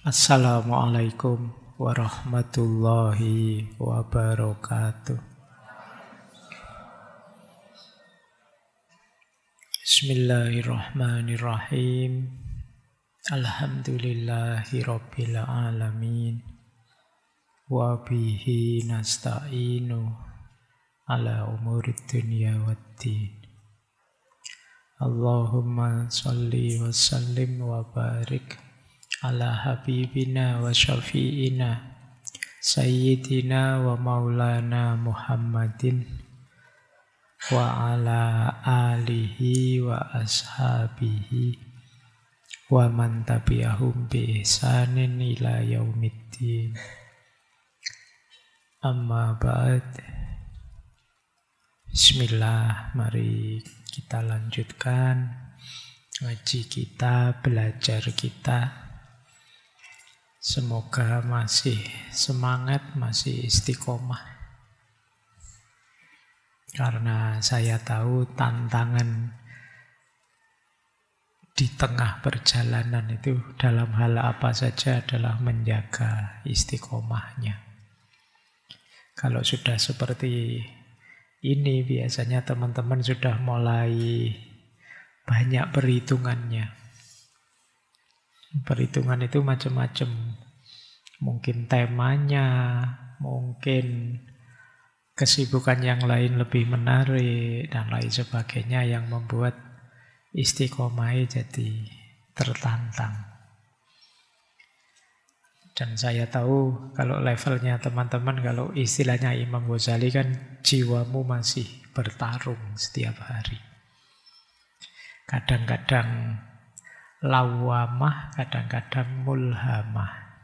Assalamualaikum warahmatullahi wabarakatuh. Bismillahirrahmanirrahim. Alhamdulillahi rabbil alamin. Wa bihi nasta'inu ala umurid dunya waddin. Allahumma salli wa sallim wa barik ala habibina wa syafi'ina sayyidina wa maulana Muhammadin wa ala alihi wa ashabihi wa man tabi'ahum bi ihsanin ila yaumiddin. Amma ba'd. Bismillah, mari kita lanjutkan ngaji kita, belajar kita. Semoga masih semangat, masih istiqomah. Karena saya tahu tantangan di tengah perjalanan itu dalam hal apa saja adalah menjaga istiqomahnya. Kalau sudah seperti ini, biasanya teman-teman sudah mulai banyak perhitungannya. Perhitungan itu macam-macam. Mungkin temanya, mungkin kesibukan yang lain lebih menarik, dan lain sebagainya yang membuat istiqomah jadi tertantang. Dan saya tahu kalau levelnya teman-teman, kalau istilahnya Imam Ghazali kan jiwamu masih bertarung setiap hari. Kadang-kadang lawamah, kadang-kadang mulhamah.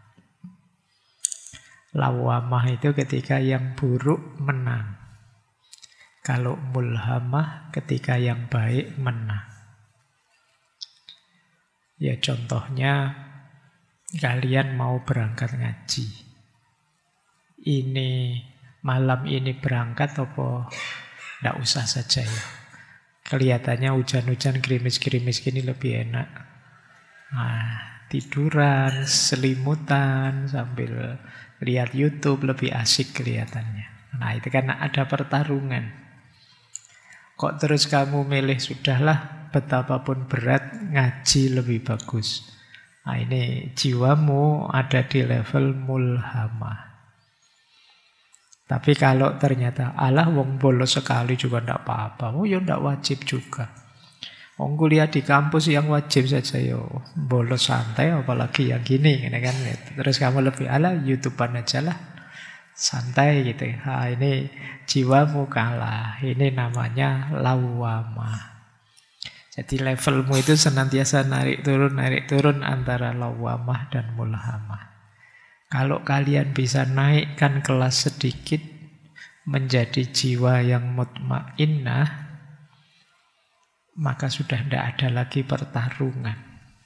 Lawamah itu ketika yang buruk menang. Kalau mulhamah ketika yang baik menang. Ya contohnya, kalian mau berangkat ngaji. Malam ini berangkat apa nggak usah saja ya. Kelihatannya hujan-hujan gerimis-gerimis gini lebih enak. Tiduran, selimutan, sambil lihat YouTube lebih asik kelihatannya. Nah, itu kan ada pertarungan. Kok terus kamu milih, sudahlah betapapun berat, ngaji lebih bagus. Nah, ini jiwamu ada di level mulhamah. Tapi kalau ternyata, alah wong bolos sekali juga ndak apa-apa. Oh ya ndak wajib juga. Wong kuliah di kampus yang wajib saja yo bolos santai, apalagi yang gini kan. Terus kamu lebih YouTubean aja lah, santai gitu. Ini jiwamu kalah. Ini namanya lawamah. Jadi levelmu itu senantiasa narik turun antara lawamah dan mulhamah. Kalau kalian bisa naikkan kelas sedikit menjadi jiwa yang mutmainnah, maka sudah tidak ada lagi pertarungan.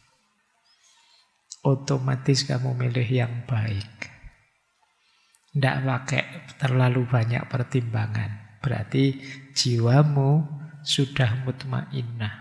Otomatis kamu milih yang baik. Tidak pakai terlalu banyak pertimbangan. Berarti jiwamu sudah mutmainnah.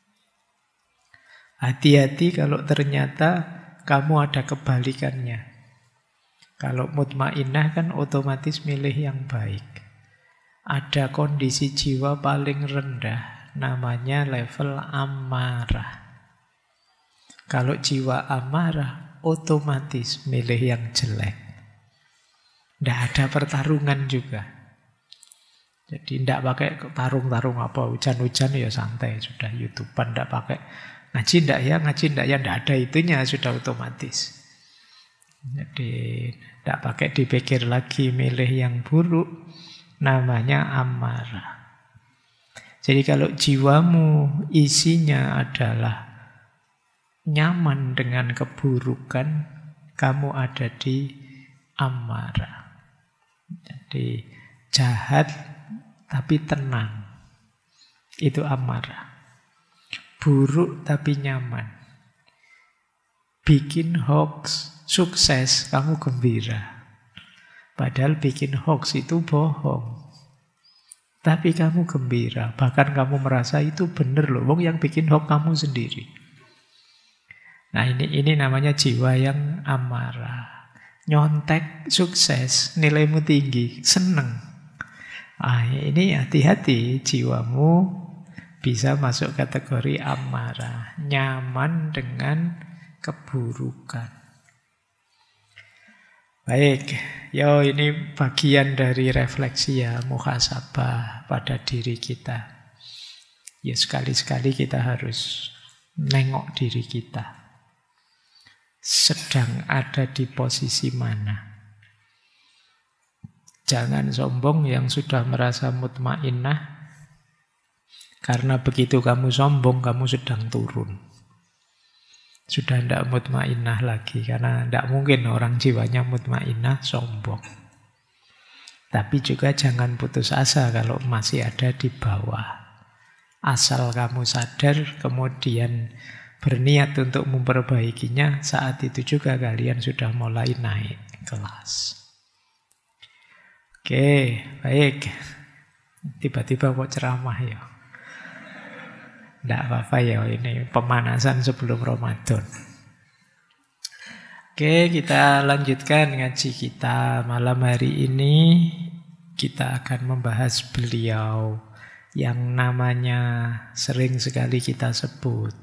Hati-hati kalau ternyata kamu ada kebalikannya. Kalau mutmainnah kan otomatis milih yang baik. Ada kondisi jiwa paling rendah, namanya level amarah. Kalau jiwa amarah, otomatis milih yang jelek. Tidak ada pertarungan juga. Jadi tidak pakai tarung-tarung apa, hujan-hujan ya santai, sudah YouTubean, tidak pakai ngaji tidak ya, tidak ada itunya, sudah otomatis. Jadi tidak pakai dipikir lagi milih yang buruk, namanya amarah. Jadi kalau jiwamu isinya adalah nyaman dengan keburukan, kamu ada di amarah. Jadi jahat tapi tenang, itu amarah. Buruk tapi nyaman. Bikin hoax, sukses, kamu gembira. Padahal bikin hoax itu bohong. Tapi kamu gembira, bahkan kamu merasa itu benar loh. Wong yang bikin hoax kamu sendiri. Nah ini namanya jiwa yang amarah. Nyontek, sukses, nilaimu tinggi, seneng. Ini hati-hati, jiwamu bisa masuk kategori amarah. Nyaman dengan keburukan. Baik, ini bagian dari refleksi ya, muhasabah pada diri kita. Ya sekali-sekali kita harus nengok diri kita. Sedang ada di posisi mana? Jangan sombong yang sudah merasa mutmainnah. Karena begitu kamu sombong, kamu sedang turun. Sudah tidak mutmainnah lagi. Karena tidak mungkin orang jiwanya mutmainnah sombong. Tapi juga jangan putus asa kalau masih ada di bawah. Asal kamu sadar, kemudian berniat untuk memperbaikinya, saat itu juga kalian sudah mulai naik kelas. Oke, baik. Tiba-tiba kok ceramah ya. Tidak apa-apa ya, ini pemanasan sebelum Ramadan. Oke, kita lanjutkan ngaji kita. Malam hari ini kita akan membahas beliau yang namanya sering sekali kita sebut.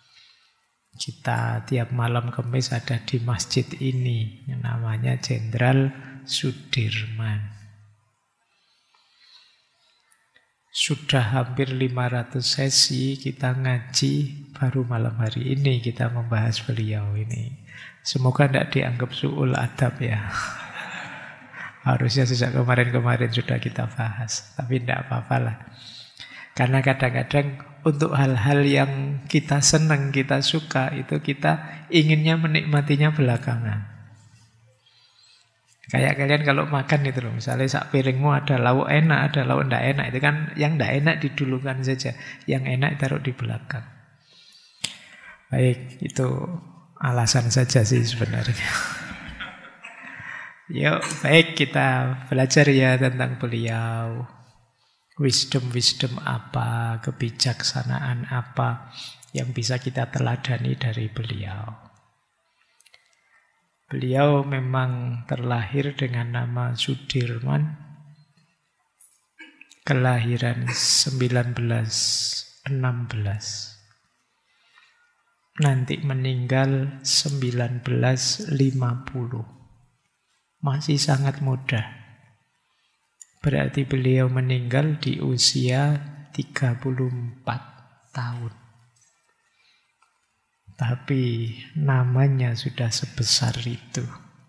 Kita tiap malam Kamis ada di masjid ini yang namanya Jenderal Sudirman. Sudah hampir 500 sesi kita ngaji, baru malam hari ini kita membahas beliau ini. Semoga tidak dianggap su'ul adab ya. Harusnya sejak kemarin-kemarin sudah kita bahas, tapi tidak apa-apa lah. Karena kadang-kadang untuk hal-hal yang kita senang, kita suka, itu kita inginnya menikmatinya belakangan. Kayak kalian kalau makan itu loh, misalnya sak piringmu ada lauk enak, ada lauk tidak enak. Itu kan yang tidak enak didulukan saja, yang enak taruh di belakang. Baik, itu alasan saja sih sebenarnya. Yuk, baik kita belajar ya tentang beliau. Wisdom apa, kebijaksanaan apa yang bisa kita teladani dari beliau. Beliau memang terlahir dengan nama Sudirman, kelahiran 1916, nanti meninggal 1950, masih sangat muda. Berarti beliau meninggal di usia 34 tahun. Tapi namanya sudah sebesar itu.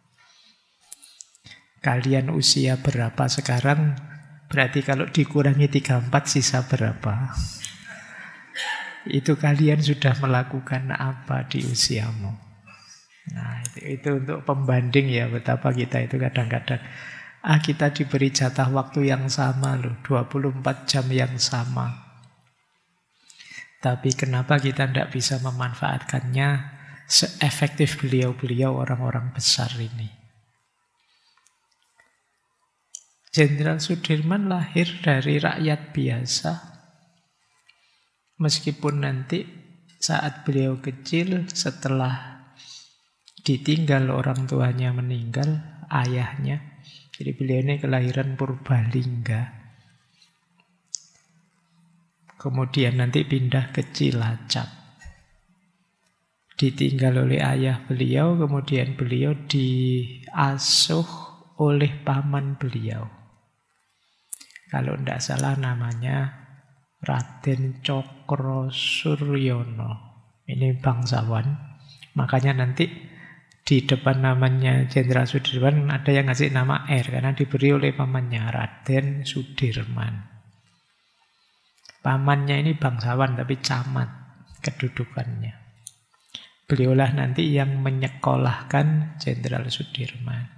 Kalian usia berapa sekarang? Berarti kalau dikurangi 34 sisa berapa? Itu kalian sudah melakukan apa di usiamu? Nah, itu untuk pembanding ya, betapa kita itu kadang-kadang kita diberi jatah waktu yang sama loh, 24 jam yang sama. Tapi kenapa kita tidak bisa memanfaatkannya seefektif beliau-beliau orang-orang besar ini? Jenderal Sudirman lahir dari rakyat biasa. Meskipun nanti saat beliau kecil, setelah ditinggal orang tuanya meninggal, ayahnya. Jadi beliau ini kelahiran Purbalingga. Kemudian nanti pindah ke Cilacap. Ditinggal oleh ayah beliau, kemudian beliau diasuh oleh paman beliau. Kalau tidak salah namanya Raden Cokro Suryono. Ini bangsawan. Makanya nanti di depan namanya Jenderal Sudirman ada yang ngasih nama R karena diberi oleh pamannya Raden Sudirman. Pamannya ini bangsawan tapi camat kedudukannya. Beliaulah nanti yang menyekolahkan Jenderal Sudirman.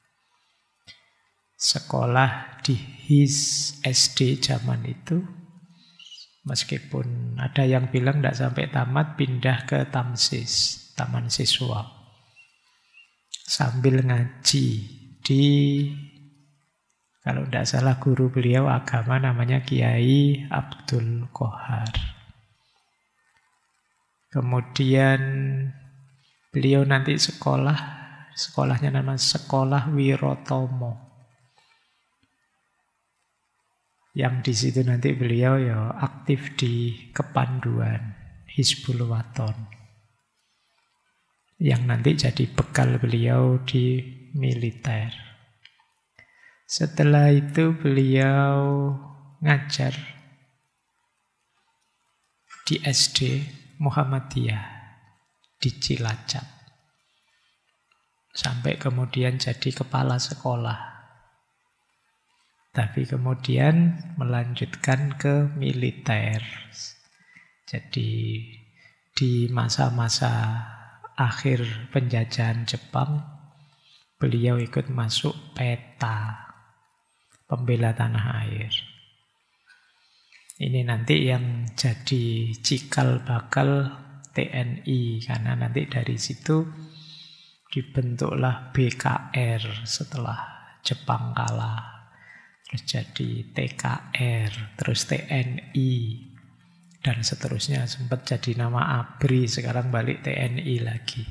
Sekolah di HIS SD zaman itu. Meskipun ada yang bilang tidak sampai tamat, pindah ke Tamsis, Taman Siswa. Sambil ngaji di, kalau tidak salah guru beliau agama namanya Kiai Abdul Qohar. Kemudian Beliau nanti sekolahnya nama Sekolah Wirotomo. Yang di situ nanti beliau ya aktif di kepanduan Hizbul Waton. Yang nanti jadi bekal beliau di militer. Setelah itu beliau ngajar di SD Muhammadiyah di Cilacap. Sampai kemudian jadi kepala sekolah. Tapi kemudian melanjutkan ke militer. Jadi di masa-masa akhir penjajahan Jepang, beliau ikut masuk PETA, pembela tanah air. Ini nanti yang jadi cikal bakal TNI, karena nanti dari situ dibentuklah BKR setelah Jepang kalah. Terus jadi TKR, terus TNI, dan seterusnya. Sempat jadi nama ABRI, sekarang balik TNI lagi.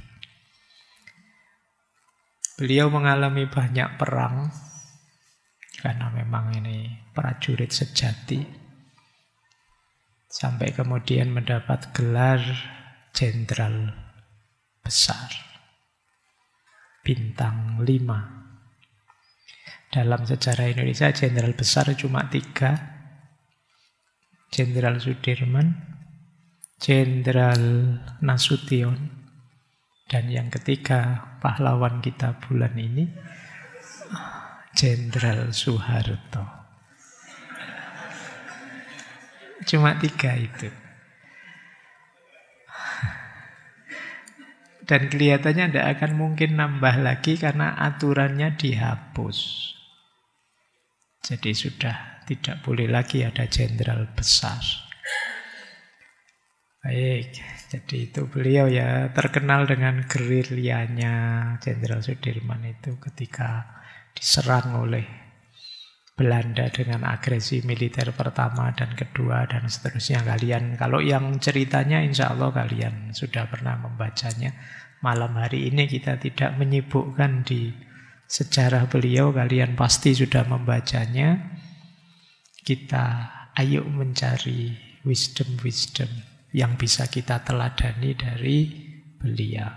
Beliau mengalami banyak perang, karena memang ini prajurit sejati. Sampai kemudian mendapat gelar Jenderal Besar, bintang 5. Dalam sejarah Indonesia, Jenderal Besar cuma 3. Jenderal Sudirman, Jenderal Nasution, dan yang ketiga, pahlawan kita bulan ini, Jenderal Soeharto. Cuma 3 itu. Dan kelihatannya tidak akan mungkin nambah lagi karena aturannya dihapus. Jadi sudah tidak boleh lagi ada jenderal besar. Baik, jadi itu beliau ya terkenal dengan gerilyanya Jenderal Sudirman itu ketika diserang oleh Belanda dengan agresi militer pertama dan kedua dan seterusnya. Kalian, kalau yang ceritanya insya Allah kalian sudah pernah membacanya. Malam hari ini kita tidak menyibukkan di sejarah beliau, kalian pasti sudah membacanya. Kita ayo mencari wisdom-wisdom yang bisa kita teladani dari beliau.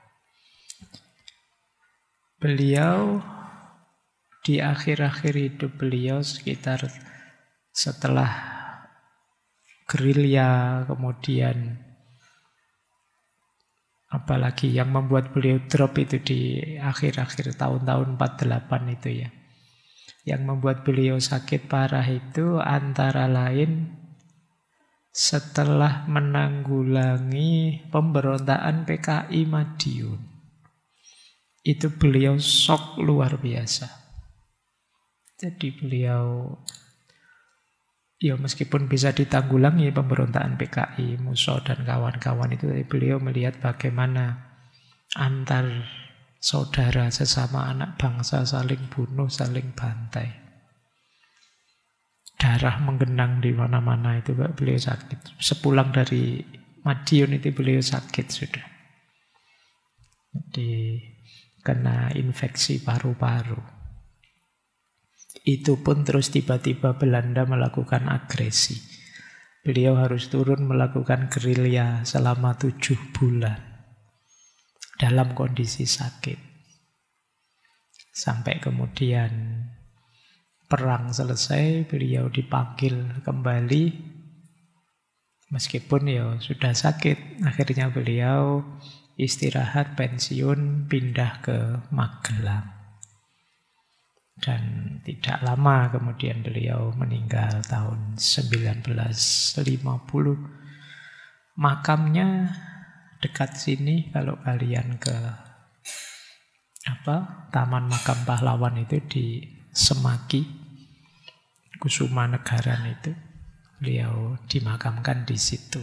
Beliau di akhir-akhir hidup beliau sekitar setelah gerilya, kemudian apalagi yang membuat beliau drop itu di akhir-akhir tahun-tahun 48 itu ya. Yang membuat beliau sakit parah itu antara lain setelah menanggulangi pemberontakan PKI Madiun. Itu beliau shock luar biasa. Jadi beliau ya meskipun bisa ditanggulangi pemberontakan PKI, Musa dan kawan-kawan itu, beliau melihat bagaimana antar saudara sesama anak bangsa saling bunuh, saling bantai. Darah menggenang di mana-mana itu beliau sakit. Sepulang dari Madiun itu beliau sakit sudah. Jadi kena infeksi paru-paru. Itu pun terus tiba-tiba Belanda melakukan agresi. Beliau harus turun melakukan gerilya selama 7 bulan. Dalam kondisi sakit. Sampai kemudian perang selesai, beliau dipanggil kembali. Meskipun ya sudah sakit. Akhirnya beliau istirahat, pensiun, pindah ke Magelang. Dan tidak lama kemudian beliau meninggal tahun 1950. Makamnya dekat sini kalau kalian ke Taman Makam Pahlawan itu di Semaki, Kusuma Negaran itu. Beliau dimakamkan di situ.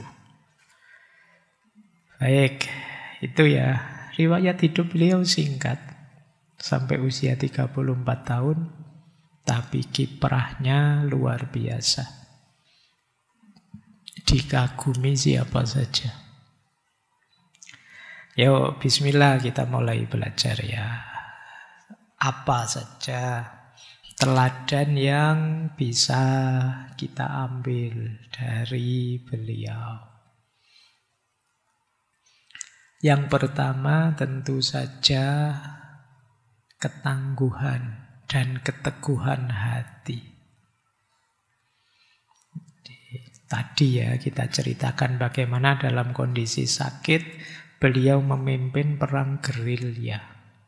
Baik, itu ya riwayat hidup beliau singkat. Sampai usia 34 tahun, tapi kiprahnya luar biasa. Dikagumi siapa saja. Yuk, bismillah kita mulai belajar ya. Apa saja teladan yang bisa kita ambil dari beliau. Yang pertama tentu saja ketangguhan dan keteguhan hati. Tadi ya kita ceritakan bagaimana dalam kondisi sakit beliau memimpin perang gerilya.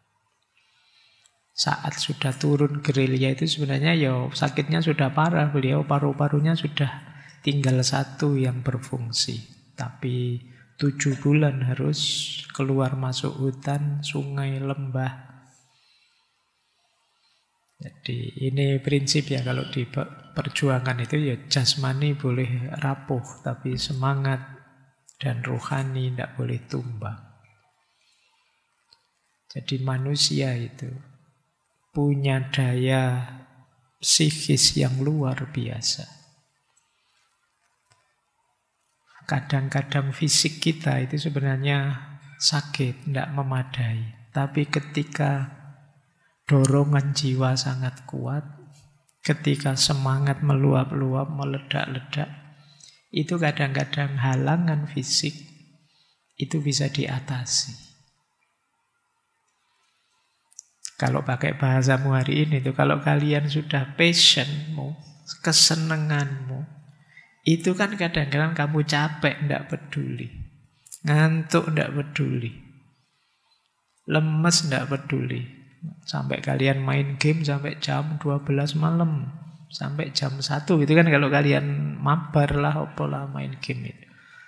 Saat sudah turun gerilya itu sebenarnya ya sakitnya sudah parah. Beliau paru-parunya sudah tinggal satu yang berfungsi. Tapi 7 bulan harus keluar masuk hutan, sungai, lembah. Jadi ini prinsip ya kalau di perjuangan itu ya jasmani boleh rapuh. Tapi semangat dan rohani tidak boleh tumbang. Jadi manusia itu punya daya psikis yang luar biasa. Kadang-kadang fisik kita itu sebenarnya sakit, tidak memadai. Tapi ketika dorongan jiwa sangat kuat, ketika semangat meluap-luap, meledak-ledak, itu kadang-kadang halangan fisik itu bisa diatasi. Kalau pakai bahasamu hari ini itu kalau kalian sudah passionmu, kesenanganmu, itu kan kadang-kadang kamu capek, tidak peduli. Ngantuk, tidak peduli. Lemes, tidak peduli. Sampai kalian main game sampai jam 12 malam. Sampai jam 1 gitu kan kalau kalian mabar lah, opolah main game itu.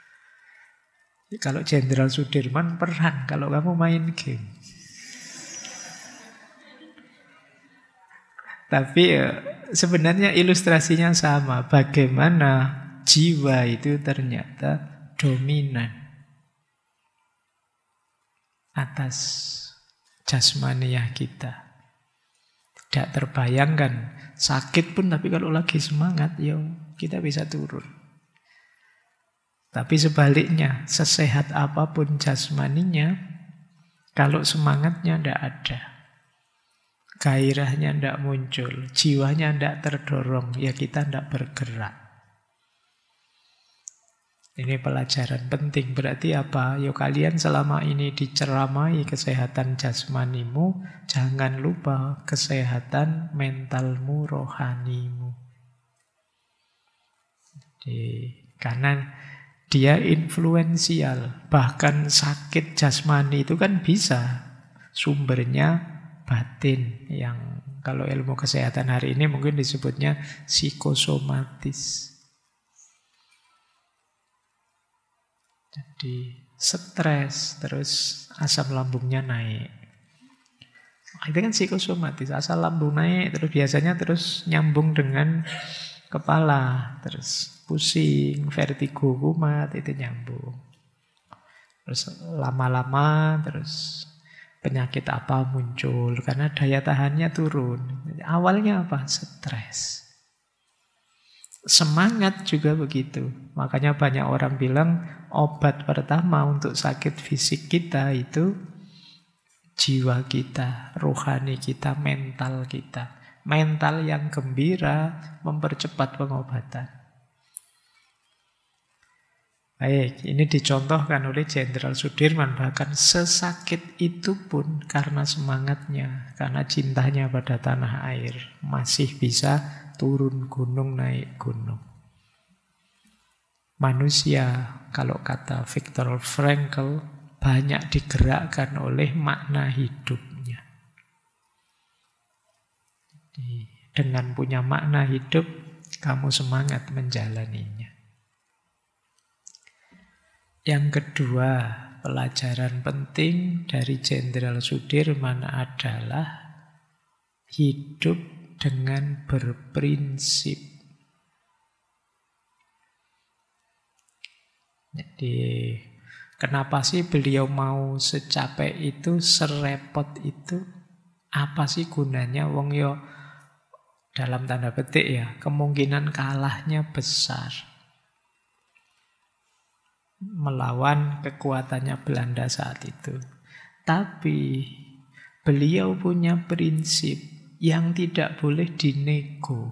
Kalau Jenderal Sudirman perang kalau kamu main game. Tapi sebenarnya ilustrasinya sama. Bagaimana jiwa itu ternyata dominan atas jasmaniah kita. Tidak terbayangkan. Sakit pun tapi kalau lagi semangat, ya kita bisa turun. Tapi sebaliknya, sesehat apapun jasmaninya, kalau semangatnya tidak ada, gairahnya tidak muncul, jiwanya tidak terdorong, ya kita tidak bergerak. Ini pelajaran penting. Berarti apa? Yo kalian selama ini diceramai kesehatan jasmanimu, jangan lupa kesehatan mentalmu, rohanimu. Karena dia influensial. Bahkan sakit jasmani itu kan bisa sumbernya batin. Yang kalau ilmu kesehatan hari ini mungkin disebutnya psikosomatis. Jadi stres, terus asam lambungnya naik. Itu kan psikosomatis, asam lambung naik, terus biasanya terus nyambung dengan kepala, terus pusing, vertigo, kumat, itu nyambung. Terus lama-lama, terus penyakit apa muncul, karena daya tahannya turun. Awalnya apa? Stres. Semangat juga begitu. Makanya banyak orang bilang obat pertama untuk sakit fisik kita itu jiwa kita, rohani kita, mental kita. Mental yang gembira mempercepat pengobatan. Baik, ini dicontohkan oleh Jenderal Sudirman. Bahkan sesakit itu pun karena semangatnya, karena cintanya pada tanah air, masih bisa turun gunung, naik gunung. Manusia, kalau kata Viktor Frankl, banyak digerakkan oleh makna hidupnya. Jadi, dengan punya makna hidup, kamu semangat menjalaninya. Yang kedua, pelajaran penting dari Jenderal Sudirman adalah hidup dengan berprinsip. Jadi, kenapa sih beliau mau secapek itu, serepot itu? Apa sih gunanya? Wong yo dalam tanda petik ya, kemungkinan kalahnya besar. melawan kekuatannya Belanda saat itu. Tapi beliau punya prinsip yang tidak boleh dinego,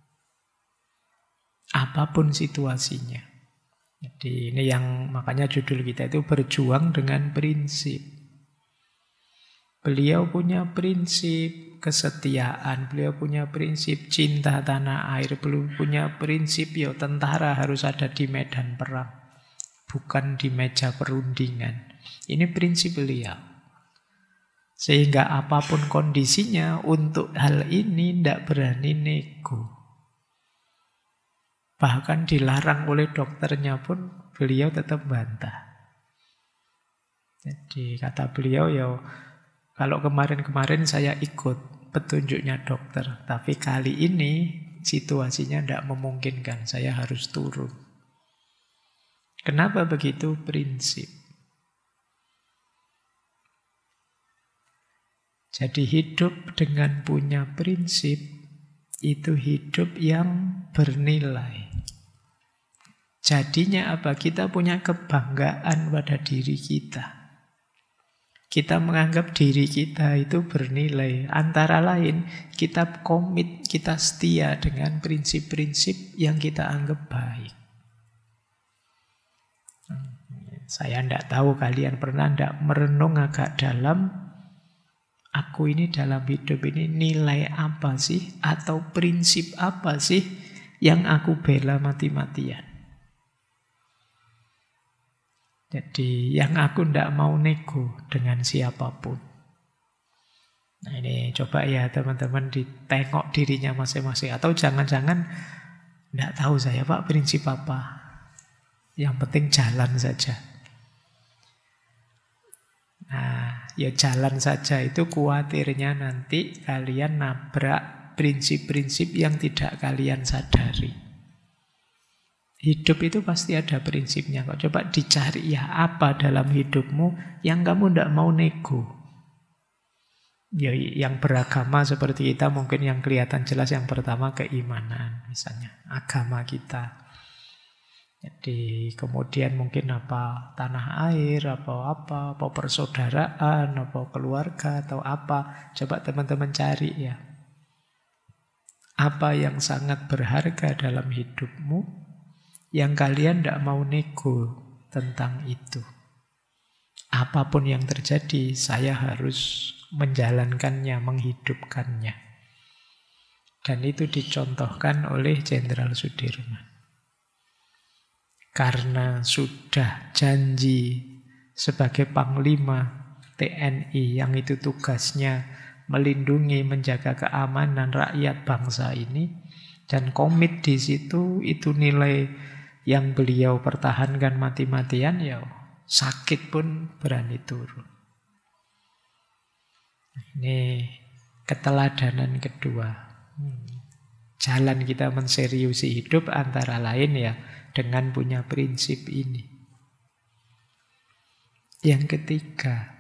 apapun situasinya. Jadi ini yang makanya judul kita itu berjuang dengan prinsip. Beliau punya prinsip kesetiaan, beliau punya prinsip cinta tanah air, beliau punya prinsip tentara harus ada di medan perang, bukan di meja perundingan. Ini prinsip beliau. Sehingga apapun kondisinya, untuk hal ini tidak berani nego. Bahkan dilarang oleh dokternya pun, beliau tetap bantah. Jadi kata beliau, kalau kemarin-kemarin saya ikut petunjuknya dokter, tapi kali ini situasinya tidak memungkinkan, saya harus turun. Kenapa begitu? Prinsip. Jadi hidup dengan punya prinsip itu hidup yang bernilai. Jadinya apa? Kita punya kebanggaan pada diri kita. Kita menganggap diri kita itu bernilai. Antara lain, kita komit, kita setia dengan prinsip-prinsip yang kita anggap baik. Saya tidak tahu kalian pernah tidak merenung agak dalam, aku ini dalam hidup ini nilai apa sih? Atau prinsip apa sih yang aku bela mati-matian? Jadi yang aku tidak mau nego dengan siapapun. Nah ini coba ya teman-teman ditengok dirinya masing-masing. Atau jangan-jangan tidak tahu saya Pak prinsip apa. Yang penting jalan saja. Nah, jalan saja itu khawatirnya nanti kalian nabrak prinsip-prinsip yang tidak kalian sadari. Hidup itu pasti ada prinsipnya. Kok coba dicari apa dalam hidupmu yang kamu tidak mau nego. Yang beragama seperti kita mungkin yang kelihatan jelas yang pertama keimanan, misalnya agama kita. Jadi kemudian mungkin apa tanah air, apa persaudaraan, apa keluarga atau apa. Coba teman-teman cari ya. Apa yang sangat berharga dalam hidupmu yang kalian tidak mau nego tentang itu. Apapun yang terjadi, saya harus menjalankannya, menghidupkannya. Dan itu dicontohkan oleh Jenderal Sudirman. Karena sudah janji sebagai Panglima TNI yang itu tugasnya melindungi, menjaga keamanan rakyat bangsa ini, dan komit di situ, itu nilai yang beliau pertahankan mati-matian, sakit pun berani turun. Ini keteladanan kedua. Jalan kita menseriusi hidup antara lain dengan punya prinsip ini. Yang ketiga,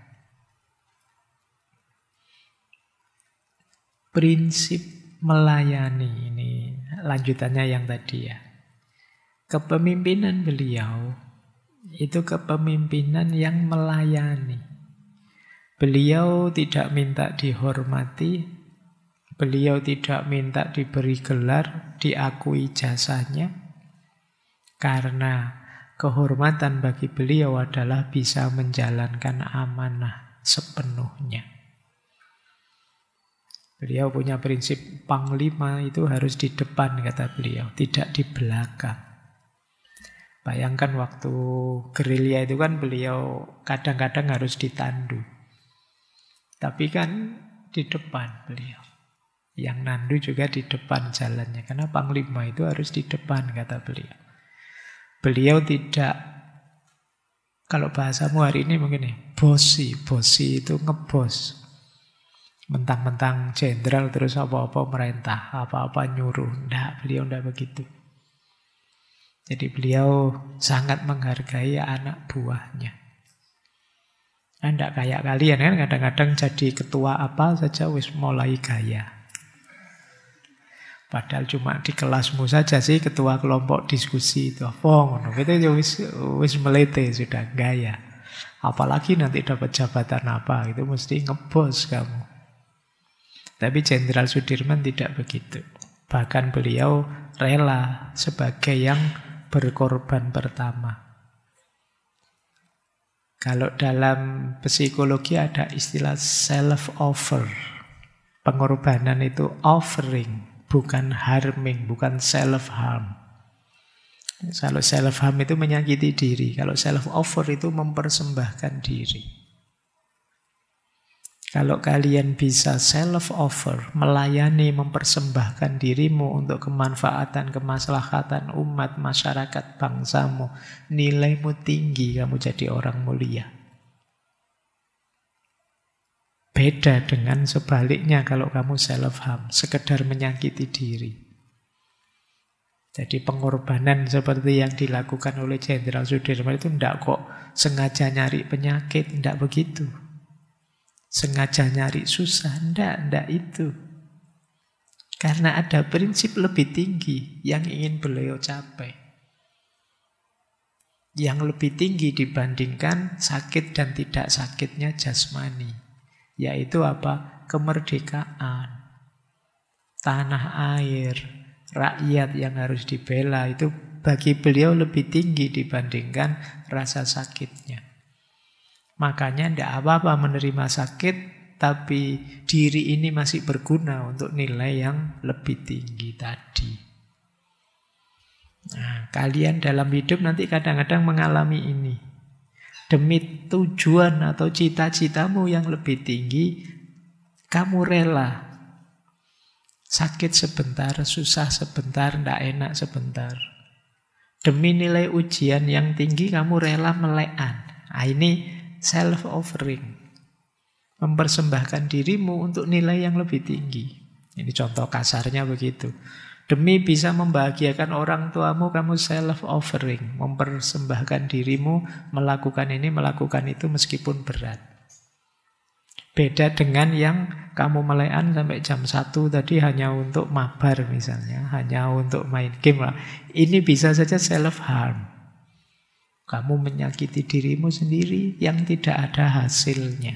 prinsip melayani. Ini lanjutannya yang tadi ya. Kepemimpinan beliau itu kepemimpinan yang melayani. Beliau tidak minta dihormati, beliau tidak minta diberi gelar, diakui jasanya, karena kehormatan bagi beliau adalah bisa menjalankan amanah sepenuhnya. Beliau punya prinsip Panglima itu harus di depan, kata beliau, tidak di belakang. Bayangkan waktu gerilya itu kan beliau kadang-kadang harus ditandu. Tapi kan di depan beliau. Yang nandu juga di depan jalannya. Karena Panglima itu harus di depan, kata beliau. Beliau tidak, kalau bahasamu hari ini mungkin bosi. Bosi itu ngebos. Mentang-mentang jenderal terus apa-apa merintah, apa-apa nyuruh. Nggak, beliau nggak begitu. Jadi beliau sangat menghargai anak buahnya. Nggak kayak kalian kan, kadang-kadang jadi ketua apa saja wis mulai gaya. Padahal cuma di kelasmu saja sih ketua kelompok diskusi itu apa ngono. Itu wis melete sudah gaya. Apalagi nanti dapat jabatan apa, itu mesti ngebos kamu. Tapi Jenderal Sudirman tidak begitu. Bahkan beliau rela sebagai yang berkorban pertama. Kalau dalam psikologi ada istilah self-offer. Pengorbanan itu offering, bukan harming, bukan self-harm. Kalau self-harm itu menyakiti diri. Kalau self-offer itu mempersembahkan diri. Kalau kalian bisa self-offer, melayani, mempersembahkan dirimu untuk kemanfaatan, kemaslahatan umat, masyarakat, bangsamu, nilaimu tinggi, kamu jadi orang mulia. Beda dengan sebaliknya kalau kamu self-harm, sekedar menyakiti diri. Jadi pengorbanan seperti yang dilakukan oleh Jenderal Sudirman itu tidak kok sengaja nyari penyakit, tidak begitu. Sengaja nyari susah, tidak itu. Karena ada prinsip lebih tinggi yang ingin beliau capai. Yang lebih tinggi dibandingkan sakit dan tidak sakitnya jasmani. Yaitu apa? Kemerdekaan. Tanah air, rakyat yang harus dibela itu bagi beliau lebih tinggi dibandingkan rasa sakitnya. Makanya tidak apa-apa menerima sakit, tapi diri ini masih berguna untuk nilai yang lebih tinggi tadi. Nah, kalian dalam hidup nanti kadang-kadang mengalami ini. Demi tujuan atau cita-citamu yang lebih tinggi, kamu rela sakit sebentar, susah sebentar, tidak enak sebentar. Demi nilai ujian yang tinggi, kamu rela melekan. Nah, ini self-offering. Mempersembahkan dirimu untuk nilai yang lebih tinggi. Ini contoh kasarnya begitu. Demi bisa membahagiakan orang tuamu, kamu self-offering. Mempersembahkan dirimu, melakukan ini, melakukan itu meskipun berat. Beda dengan yang kamu melekan sampai jam 1 tadi hanya untuk mabar misalnya. Hanya untuk main game lah. Ini bisa saja self-harm. Kamu menyakiti dirimu sendiri yang tidak ada hasilnya.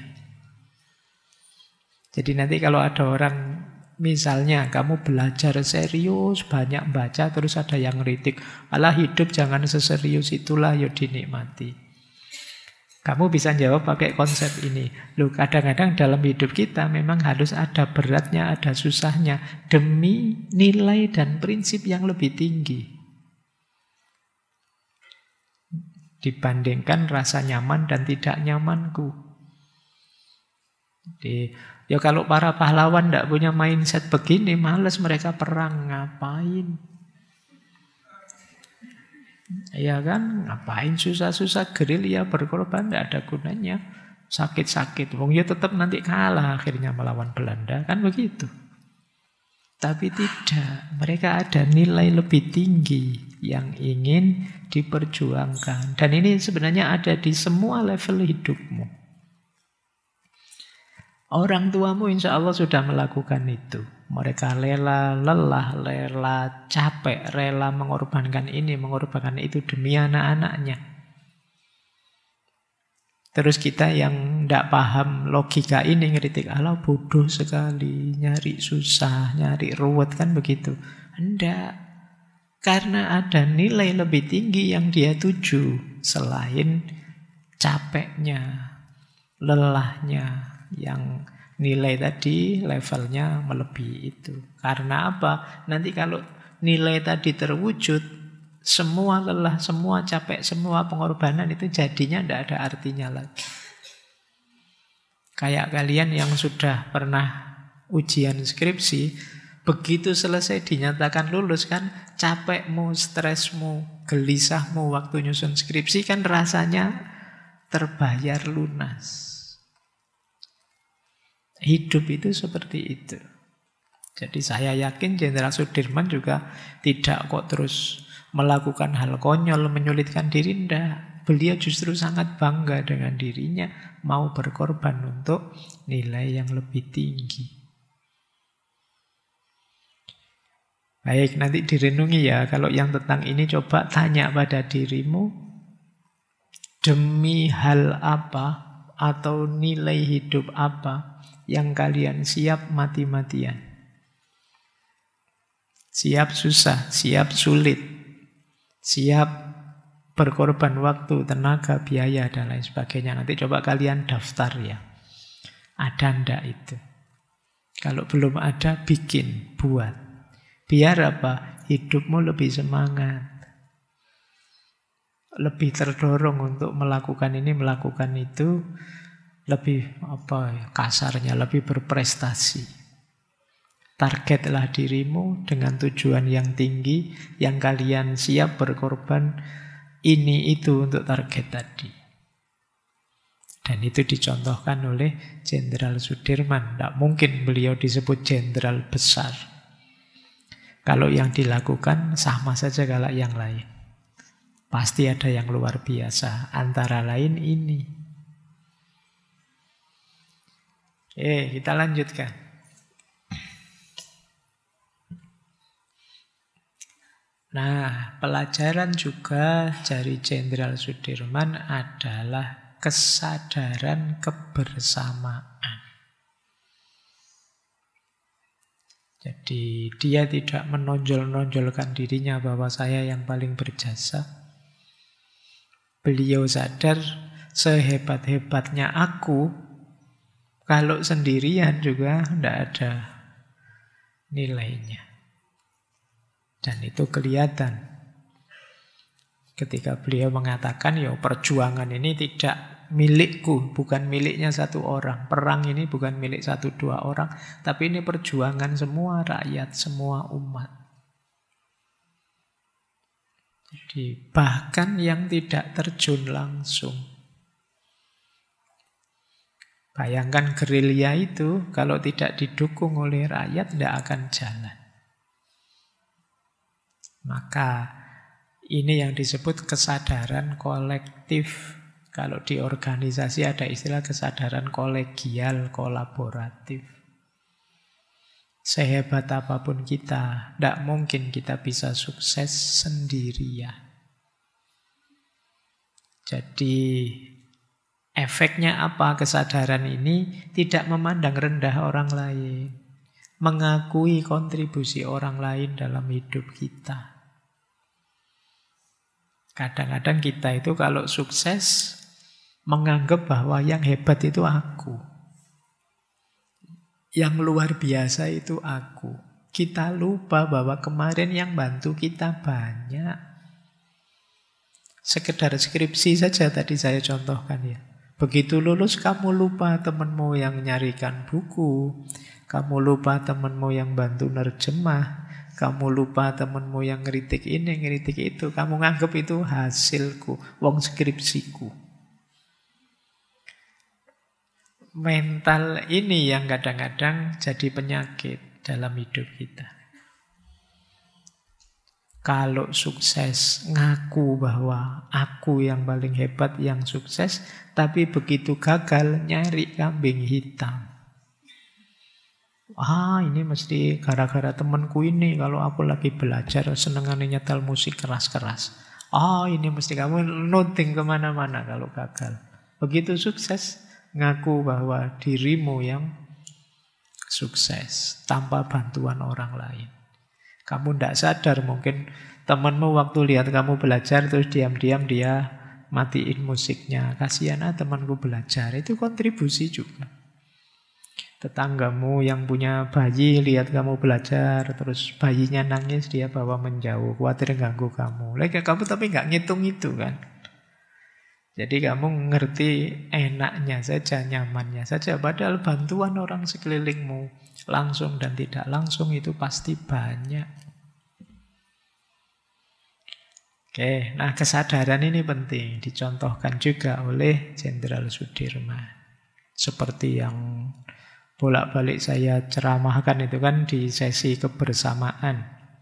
Jadi nanti kalau ada orang, misalnya kamu belajar serius, banyak baca, terus ada yang ngeritik, alah hidup jangan seserius itulah, yuk dinikmati. Kamu bisa jawab pakai konsep ini. Loh, kadang-kadang dalam hidup kita memang harus ada beratnya, ada susahnya, demi nilai dan prinsip yang lebih tinggi dibandingkan rasa nyaman dan tidak nyamanku. Jadi, ya kalau para pahlawan tidak punya mindset begini, males mereka perang, ngapain? Ya kan, ngapain susah-susah gerilya berkorban, tidak ada gunanya. Sakit-sakit, wong ya tetap nanti kalah akhirnya melawan Belanda, kan begitu. Tapi tidak, mereka ada nilai lebih tinggi yang ingin diperjuangkan. Dan ini sebenarnya ada di semua level hidupmu. Orang tuamu insya Allah sudah melakukan itu. Mereka rela lelah, rela capek, rela mengorbankan ini, mengorbankan itu demi anak-anaknya. Terus kita yang tidak paham logika ini ngeritik, Allah bodoh sekali, nyari susah, nyari ruwet, kan begitu. Tidak. Karena ada nilai lebih tinggi yang dia tuju selain capeknya, lelahnya, yang nilai tadi levelnya melebihi itu. Karena apa? Nanti kalau nilai tadi terwujud, semua lelah, semua capek, semua pengorbanan itu jadinya tidak ada artinya lagi. Kayak kalian yang sudah pernah ujian skripsi, begitu selesai dinyatakan lulus kan, capekmu, stresmu, gelisahmu waktu nyusun skripsi kan rasanya terbayar lunas. Hidup itu seperti itu. Jadi saya yakin Jenderal Sudirman juga tidak kok terus melakukan hal konyol, menyulitkan diri, tidak. Beliau justru sangat bangga dengan dirinya, mau berkorban untuk nilai yang lebih tinggi. Baik, nanti direnungi ya. Kalau yang tentang ini coba tanya pada dirimu, demi hal apa atau nilai hidup apa yang kalian siap mati-matian? Siap susah, siap sulit, siap berkorban waktu, tenaga, biaya, dan lain sebagainya. Nanti coba kalian daftar ya. Ada ndak itu? Kalau belum ada, bikin, buat. Biar apa? Hidupmu lebih semangat. Lebih terdorong untuk melakukan ini, melakukan itu. Lebih, kasarnya, lebih berprestasi. Targetlah dirimu dengan tujuan yang tinggi, yang kalian siap berkorban ini itu untuk target tadi. Dan itu dicontohkan oleh Jenderal Sudirman. Tidak mungkin beliau disebut jenderal besar. Kalau yang dilakukan sama saja kalau yang lain. Pasti ada yang luar biasa. Antara lain ini. Kita lanjutkan. Nah, pelajaran juga dari Jenderal Sudirman adalah kesadaran kebersamaan. Jadi dia tidak menonjol-nonjolkan dirinya bahwa saya yang paling berjasa. Beliau sadar sehebat-hebatnya aku, kalau sendirian juga tidak ada nilainya. Dan itu kelihatan ketika beliau mengatakan, ya perjuangan ini tidak milikku, bukan miliknya satu orang. Perang ini bukan milik satu dua orang, tapi ini perjuangan semua rakyat, semua umat. Jadi bahkan yang tidak terjun langsung. Bayangkan gerilya itu kalau tidak didukung oleh rakyat tidak akan jalan. Maka ini yang disebut kesadaran kolektif. Kalau di organisasi ada istilah kesadaran kolegial, kolaboratif. Sehebat apapun kita, tidak mungkin kita bisa sukses sendirian. Jadi efeknya apa kesadaran ini? Tidak memandang rendah orang lain. Mengakui kontribusi orang lain dalam hidup kita. Kadang-kadang kita itu kalau sukses menganggap bahwa yang hebat itu aku. Yang luar biasa itu aku. Kita lupa bahwa kemarin yang bantu kita banyak. Sekedar skripsi saja tadi saya contohkan ya. Begitu lulus kamu lupa temanmu yang nyarikan buku. Kamu lupa temanmu yang bantu nerjemah. Kamu lupa temanmu yang ngeritik ini, ngeritik itu. Kamu nganggap itu hasilku, wong skripsiku. Mental ini yang kadang-kadang jadi penyakit dalam hidup kita. Kalau sukses, ngaku bahwa aku yang paling hebat, yang sukses. Tapi begitu gagal, nyari kambing hitam. Ini mesti gara-gara temanku ini. Kalau aku lagi belajar, senengannya nyetel musik keras-keras. Ini mesti kamu noting kemana-mana kalau gagal. Begitu sukses, ngaku bahwa dirimu yang sukses tanpa bantuan orang lain. Kamu tidak sadar mungkin temanmu waktu lihat kamu belajar terus diam-diam dia matiin musiknya. Kasihan temanku belajar. Itu kontribusi juga. Tetanggamu yang punya bayi lihat kamu belajar terus bayinya nangis dia bawa menjauh. Khawatir ganggu kamu. Kamu tapi nggak ngitung itu kan. Jadi kamu ngerti enaknya saja, nyamannya saja. Padahal bantuan orang sekelilingmu langsung dan tidak langsung itu pasti banyak. Oke, nah kesadaran ini penting. Dicontohkan juga oleh Jenderal Sudirman. Seperti yang bolak-balik saya ceramahkan itu kan di sesi kebersamaan.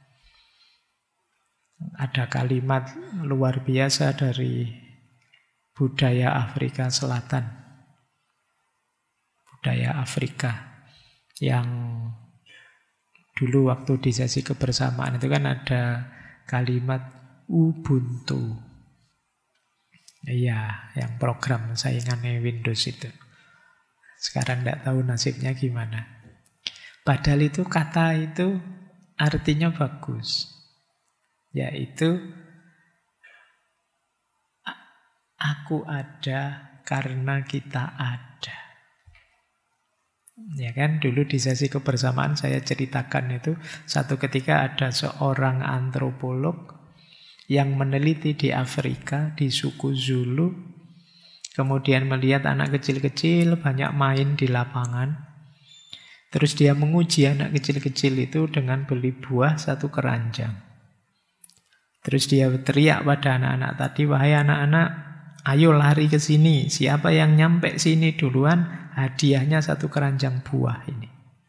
Ada kalimat luar biasa dari budaya Afrika Selatan. Budaya Afrika yang Dulu waktu di sesi kebersamaan itu kan ada kalimat Ubuntu. Iya, yang program saingannya Windows itu. Sekarang tidak tahu nasibnya gimana. Padahal itu kata itu artinya bagus. Yaitu aku ada karena kita ada. Ya kan, dulu di sesi kebersamaan saya ceritakan itu satu ketika ada seorang antropolog yang meneliti di Afrika, di suku Zulu, kemudian melihat anak kecil-kecil banyak main di lapangan. Terus dia menguji anak kecil-kecil itu dengan beli buah satu keranjang. Terus dia teriak pada anak-anak tadi, wahai anak-anak, ayo lari ke sini. Siapa yang nyampe sini duluan, hadiahnya satu keranjang buah ini.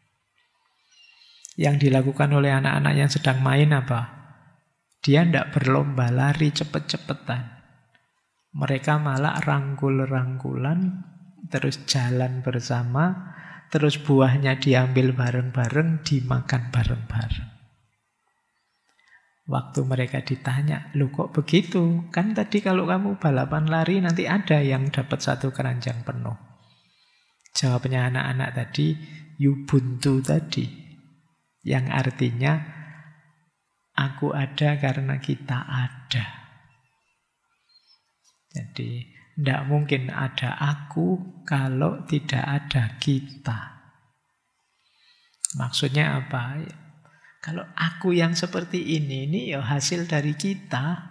Yang dilakukan oleh anak-anak yang sedang main apa? Dia tidak berlomba lari cepet-cepetan. Mereka malah rangkul-rangkulan, terus jalan bersama, terus buahnya diambil bareng-bareng, dimakan bareng-bareng. Waktu mereka ditanya, loh kok begitu? Kan tadi kalau kamu balapan lari nanti ada yang dapat satu keranjang penuh. Jawabnya anak-anak tadi, Ubuntu tadi. Yang artinya, aku ada karena kita ada. Jadi, tidak mungkin ada aku kalau tidak ada kita. Maksudnya apa? Kalau aku yang seperti ini ya hasil dari kita.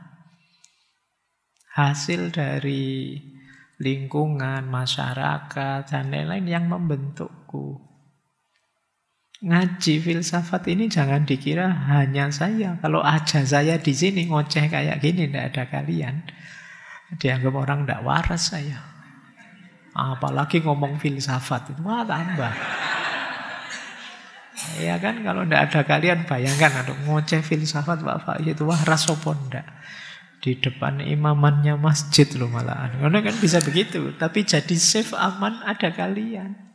Hasil dari lingkungan, masyarakat, dan lain-lain yang membentukku. Ngaji filsafat ini jangan dikira hanya saya. Kalau aja saya di sini ngoceh kayak gini, tidak ada kalian. Dianggap orang tidak waras saya. Apalagi ngomong filsafat, wah tambah. Ya kan, kalau tidak ada kalian bayangkan ada ngoceh filsafat Pak itu waras apa ndak. Di depan imamannya masjid loh malahan. Karena kan bisa begitu, tapi jadi safe aman ada kalian.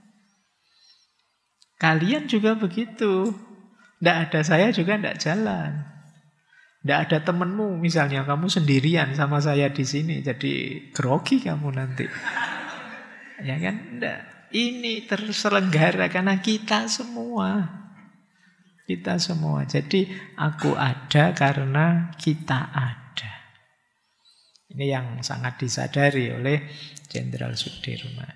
Kalian juga begitu. Tidak ada saya juga tidak jalan. Tidak ada temenmu misalnya, kamu sendirian sama saya di sini, jadi grogi kamu nanti. Ya kan? Tidak. Ini terselenggara karena kita semua. Kita semua. Jadi aku ada karena kita ada. Ini yang sangat disadari oleh Jenderal Sudirman.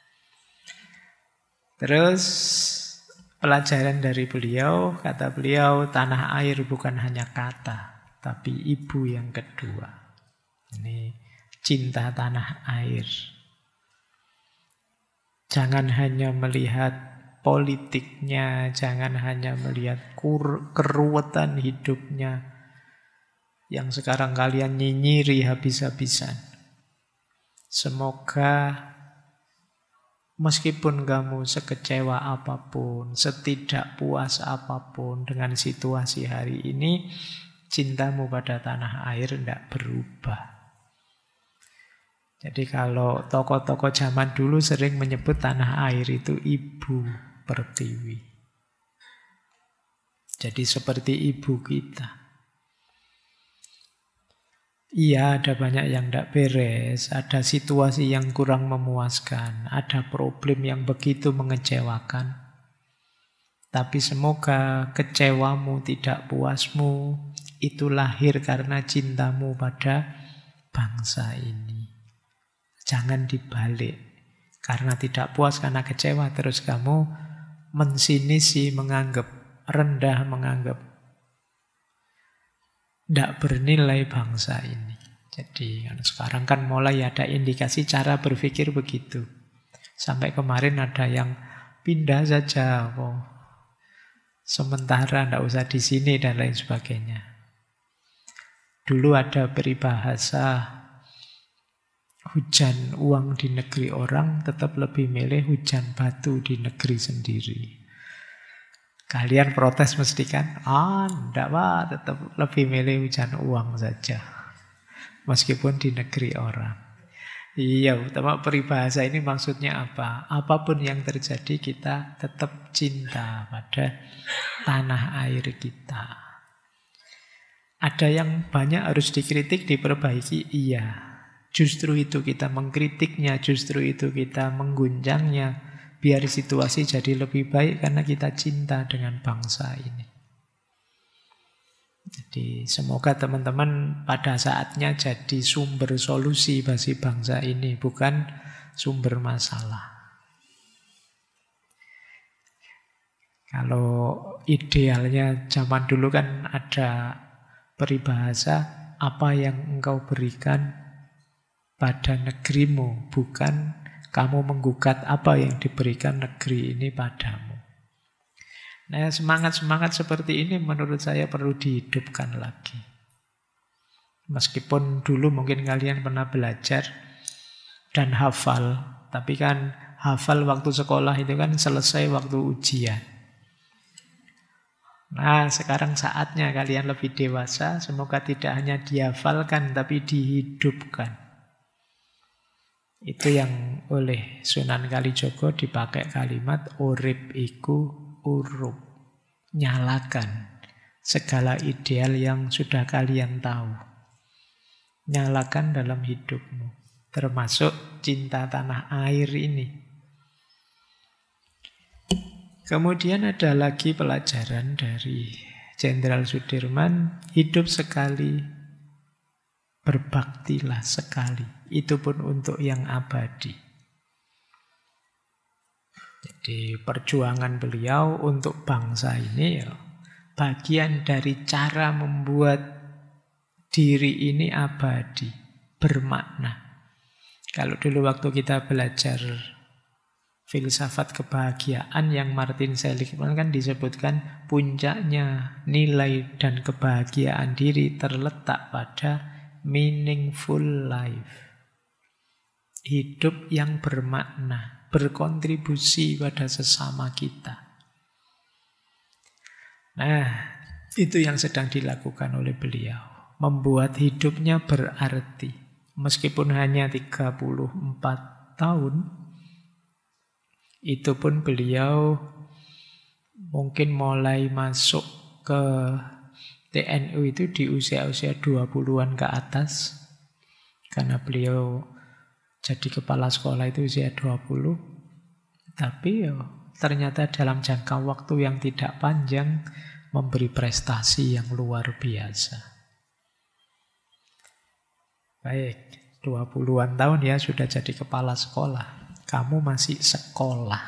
Terus pelajaran dari beliau, kata beliau, tanah air bukan hanya kata, tapi ibu yang kedua. Ini cinta tanah air. Jangan hanya melihat politiknya, jangan hanya melihat keruwetan hidupnya yang sekarang kalian nyinyiri habis-habisan. Semoga meskipun kamu sekecewa apapun, setidak puas apapun dengan situasi hari ini, cintamu pada tanah air tidak berubah. Jadi kalau tokoh-tokoh zaman dulu sering menyebut tanah air itu ibu pertiwi. Jadi seperti ibu kita. Iya, ada banyak yang tidak beres, ada situasi yang kurang memuaskan, ada problem yang begitu mengecewakan. Tapi semoga kecewamu, tidak puasmu, itu lahir karena cintamu pada bangsa ini. Jangan dibalik. Karena tidak puas, karena kecewa, terus kamu mensinisi, menganggap rendah, menganggap tidak bernilai bangsa ini. Jadi sekarang kan mulai ada indikasi cara berpikir begitu. Sampai kemarin ada yang pindah saja, sementara tidak usah di sini dan lain sebagainya. Dulu ada peribahasa, hujan uang di negeri orang tetap lebih milih hujan batu di negeri sendiri. Kalian protes mesti kan? Enggak Pak, tetap lebih milih hujan uang saja. Meskipun di negeri orang. Iya, utama peribahasa ini maksudnya apa? Apapun yang terjadi kita tetap cinta pada tanah air kita. Ada yang banyak harus dikritik, diperbaiki, iya. Justru itu kita mengkritiknya, justru itu kita mengguncangnya, biar situasi jadi lebih baik karena kita cinta dengan bangsa ini. Jadi semoga teman-teman pada saatnya jadi sumber solusi bagi bangsa ini, bukan sumber masalah. Kalau idealnya zaman dulu kan ada peribahasa, apa yang engkau berikan pada negerimu, bukan kamu menggugat apa yang diberikan negeri ini padamu. Nah, semangat-semangat seperti ini menurut saya perlu dihidupkan lagi. Meskipun dulu mungkin kalian pernah belajar dan hafal, tapi kan hafal waktu sekolah itu kan selesai waktu ujian. Nah, sekarang saatnya kalian lebih dewasa, semoga tidak hanya dihafalkan tapi dihidupkan. Itu yang oleh Sunan Kalijaga dipakai kalimat urip iku urup, nyalakan segala ideal yang sudah kalian tahu. Nyalakan dalam hidupmu, termasuk cinta tanah air ini. Kemudian ada lagi pelajaran dari Jenderal Sudirman, hidup sekali, berbaktilah sekali, itu pun untuk yang abadi. Jadi perjuangan beliau untuk bangsa ini ya, bagian dari cara membuat diri ini abadi, bermakna. Kalau dulu waktu kita belajar filsafat kebahagiaan yang Martin Seligman kan disebutkan puncaknya nilai dan kebahagiaan diri terletak pada meaningful life. Hidup yang bermakna, berkontribusi pada sesama kita. Nah, itu yang sedang dilakukan oleh beliau. Membuat hidupnya berarti. Meskipun hanya 34 tahun, itu pun beliau mungkin mulai masuk ke TNI itu di usia-usia 20-an ke atas. Karena beliau jadi kepala sekolah itu usia 20. Tapi ternyata dalam jangka waktu yang tidak panjang memberi prestasi yang luar biasa. Baik, 20-an tahun ya sudah jadi kepala sekolah. Kamu masih sekolah.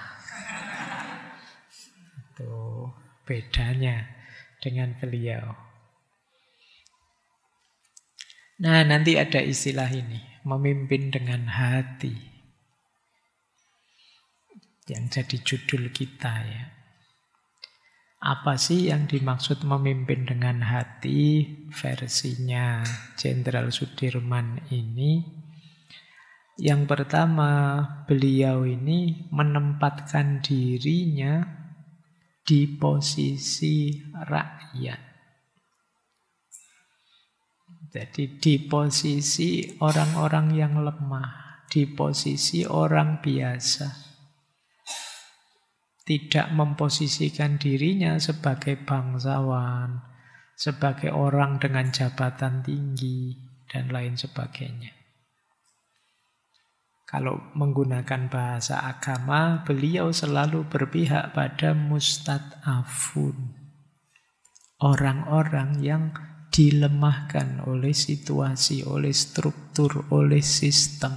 Itu bedanya dengan beliau. Nah, nanti ada istilah ini, memimpin dengan hati. Yang jadi judul kita ya. Apa sih yang dimaksud memimpin dengan hati? Versinya Jenderal Sudirman ini. Yang pertama, beliau ini menempatkan dirinya di posisi rakyat. Jadi di posisi orang-orang yang lemah, di posisi orang biasa. Tidak memposisikan dirinya sebagai bangsawan, sebagai orang dengan jabatan tinggi, dan lain sebagainya. Kalau menggunakan bahasa agama, beliau selalu berpihak pada mustad'afun. Orang-orang yang dilemahkan oleh situasi, oleh struktur, oleh sistem.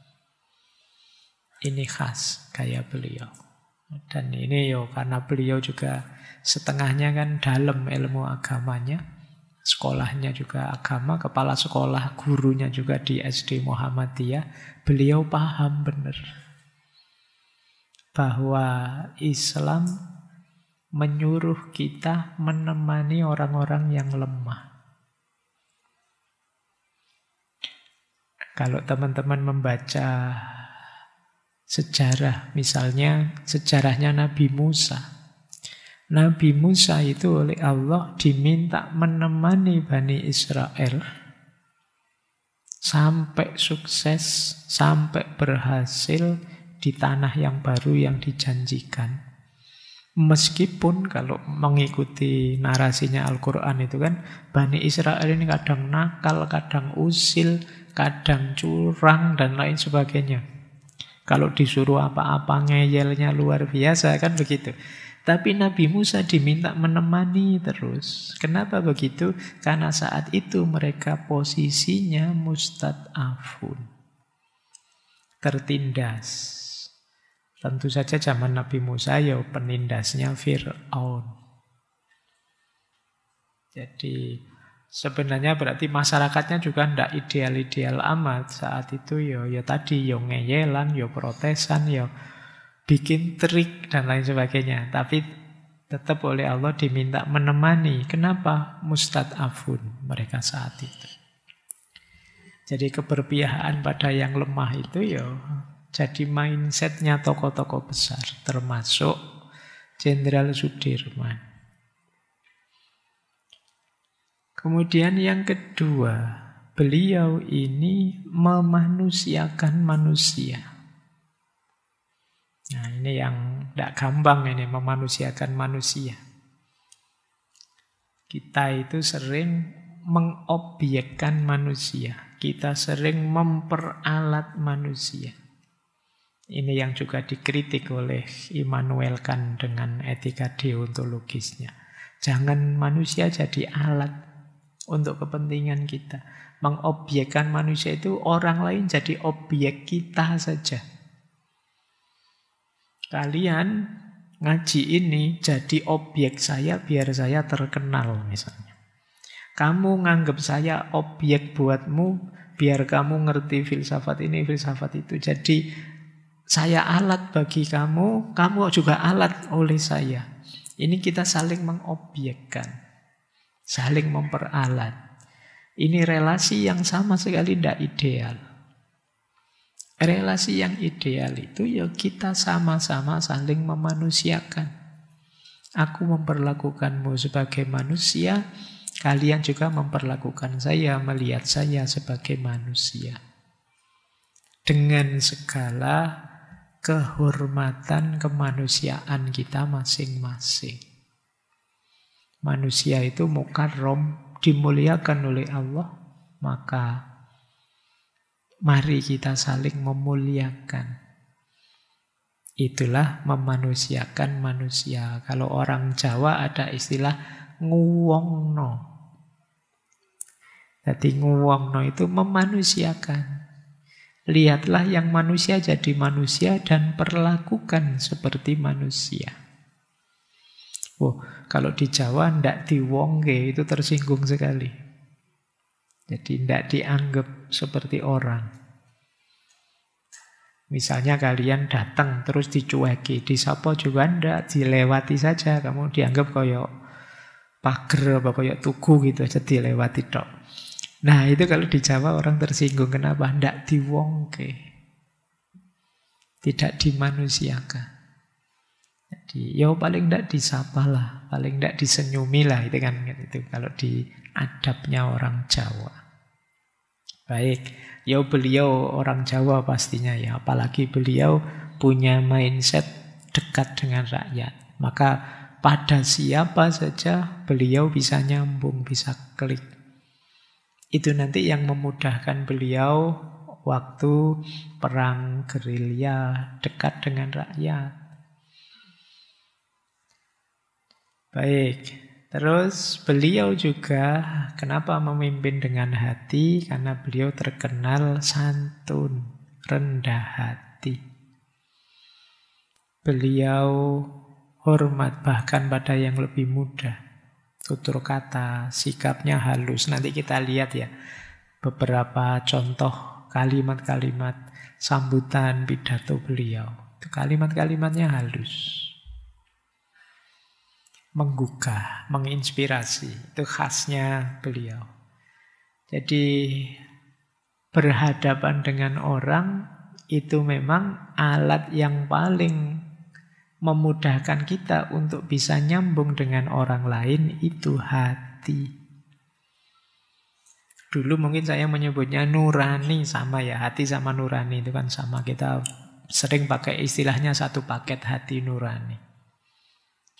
Ini khas gaya beliau. Dan ini karena beliau juga setengahnya kan dalam ilmu agamanya. Sekolahnya juga agama, kepala sekolah, gurunya juga di SD Muhammadiyah. Beliau paham benar bahwa Islam menyuruh kita menemani orang-orang yang lemah. Kalau teman-teman membaca sejarah, misalnya sejarahnya Nabi Musa. Nabi Musa itu oleh Allah diminta menemani Bani Israel sampai sukses, sampai berhasil di tanah yang baru yang dijanjikan. Meskipun kalau mengikuti narasinya Al-Quran itu kan, Bani Israel ini kadang nakal, kadang usil, kadang curang, dan lain sebagainya. Kalau disuruh apa-apa ngeyelnya luar biasa, kan begitu. Tapi Nabi Musa diminta menemani terus. Kenapa begitu? Karena saat itu mereka posisinya mustad'afun, tertindas. Tentu saja zaman Nabi Musa ya penindasnya Fir'aun. Jadi sebenarnya berarti masyarakatnya juga tidak ideal-ideal amat saat itu. Ya tadi ya ngeyelan, ya protesan, ya bikin trik dan lain sebagainya. Tapi tetap oleh Allah diminta menemani. Kenapa? Mustad'afun mereka saat itu. Jadi keberpihakan pada yang lemah itu ya jadi mindsetnya tokoh-tokoh besar, termasuk Jenderal Sudirman. Kemudian yang kedua, beliau ini memanusiakan manusia. Nah ini yang tidak gampang ini, memanusiakan manusia. Kita itu sering mengobjekkan manusia. Kita sering memperalat manusia. Ini yang juga dikritik oleh Immanuel Kant dengan etika deontologisnya. Jangan manusia jadi alat untuk kepentingan kita. Mengobjekkan manusia itu orang lain jadi objek kita saja. Kalian ngaji ini jadi objek saya biar saya terkenal misalnya. Kamu nganggap saya objek buatmu biar kamu ngerti filsafat ini, filsafat itu. Jadi saya alat bagi kamu, kamu juga alat oleh saya. Ini kita saling mengobjekkan, saling memperalat. Ini relasi yang sama sekali tidak ideal. Relasi yang ideal itu ya kita sama-sama saling memanusiakan. Aku memperlakukanmu sebagai manusia, kalian juga memperlakukan saya, melihat saya sebagai manusia. Dengan segala kehormatan kemanusiaan kita masing-masing. Manusia itu mukarram, dimuliakan oleh Allah, maka mari kita saling memuliakan. Itulah memanusiakan manusia. Kalau orang Jawa ada istilah nguwongno. Jadi nguwongno itu memanusiakan. Lihatlah yang manusia jadi manusia dan perlakukan seperti manusia. Kalau di Jawa ndak diwongke itu tersinggung sekali. Jadi ndak dianggap seperti orang. Misalnya kalian datang terus dicueki, disapa juga ndak, dilewati saja. Kamu dianggap koyok pager apa koyok tugu gitu aja dilewati tok. Nah itu kalau di Jawa orang tersinggung. Kenapa? Ndak diwongke. Tidak dimanusiakan. Jadi ya paling ndak disapa lah, paling ndak disenyumi lah, itu kan itu kalau di adabnya orang Jawa. Baik, ya beliau orang Jawa pastinya ya, apalagi beliau punya mindset dekat dengan rakyat. Maka pada siapa saja beliau bisa nyambung, bisa klik. Itu nanti yang memudahkan beliau waktu perang gerilya dekat dengan rakyat. Baik, terus beliau juga kenapa memimpin dengan hati? Karena beliau terkenal santun, rendah hati. Beliau hormat bahkan pada yang lebih muda. Tutur kata, sikapnya halus. Nanti kita lihat ya beberapa contoh kalimat-kalimat sambutan pidato beliau. Itu kalimat-kalimatnya halus. Menggugah, menginspirasi. Itu khasnya beliau. Jadi berhadapan dengan orang itu memang alat yang paling memudahkan kita untuk bisa nyambung dengan orang lain itu hati. Dulu mungkin saya menyebutnya nurani, sama ya, hati sama nurani itu kan sama. Kita sering pakai istilahnya satu paket hati nurani.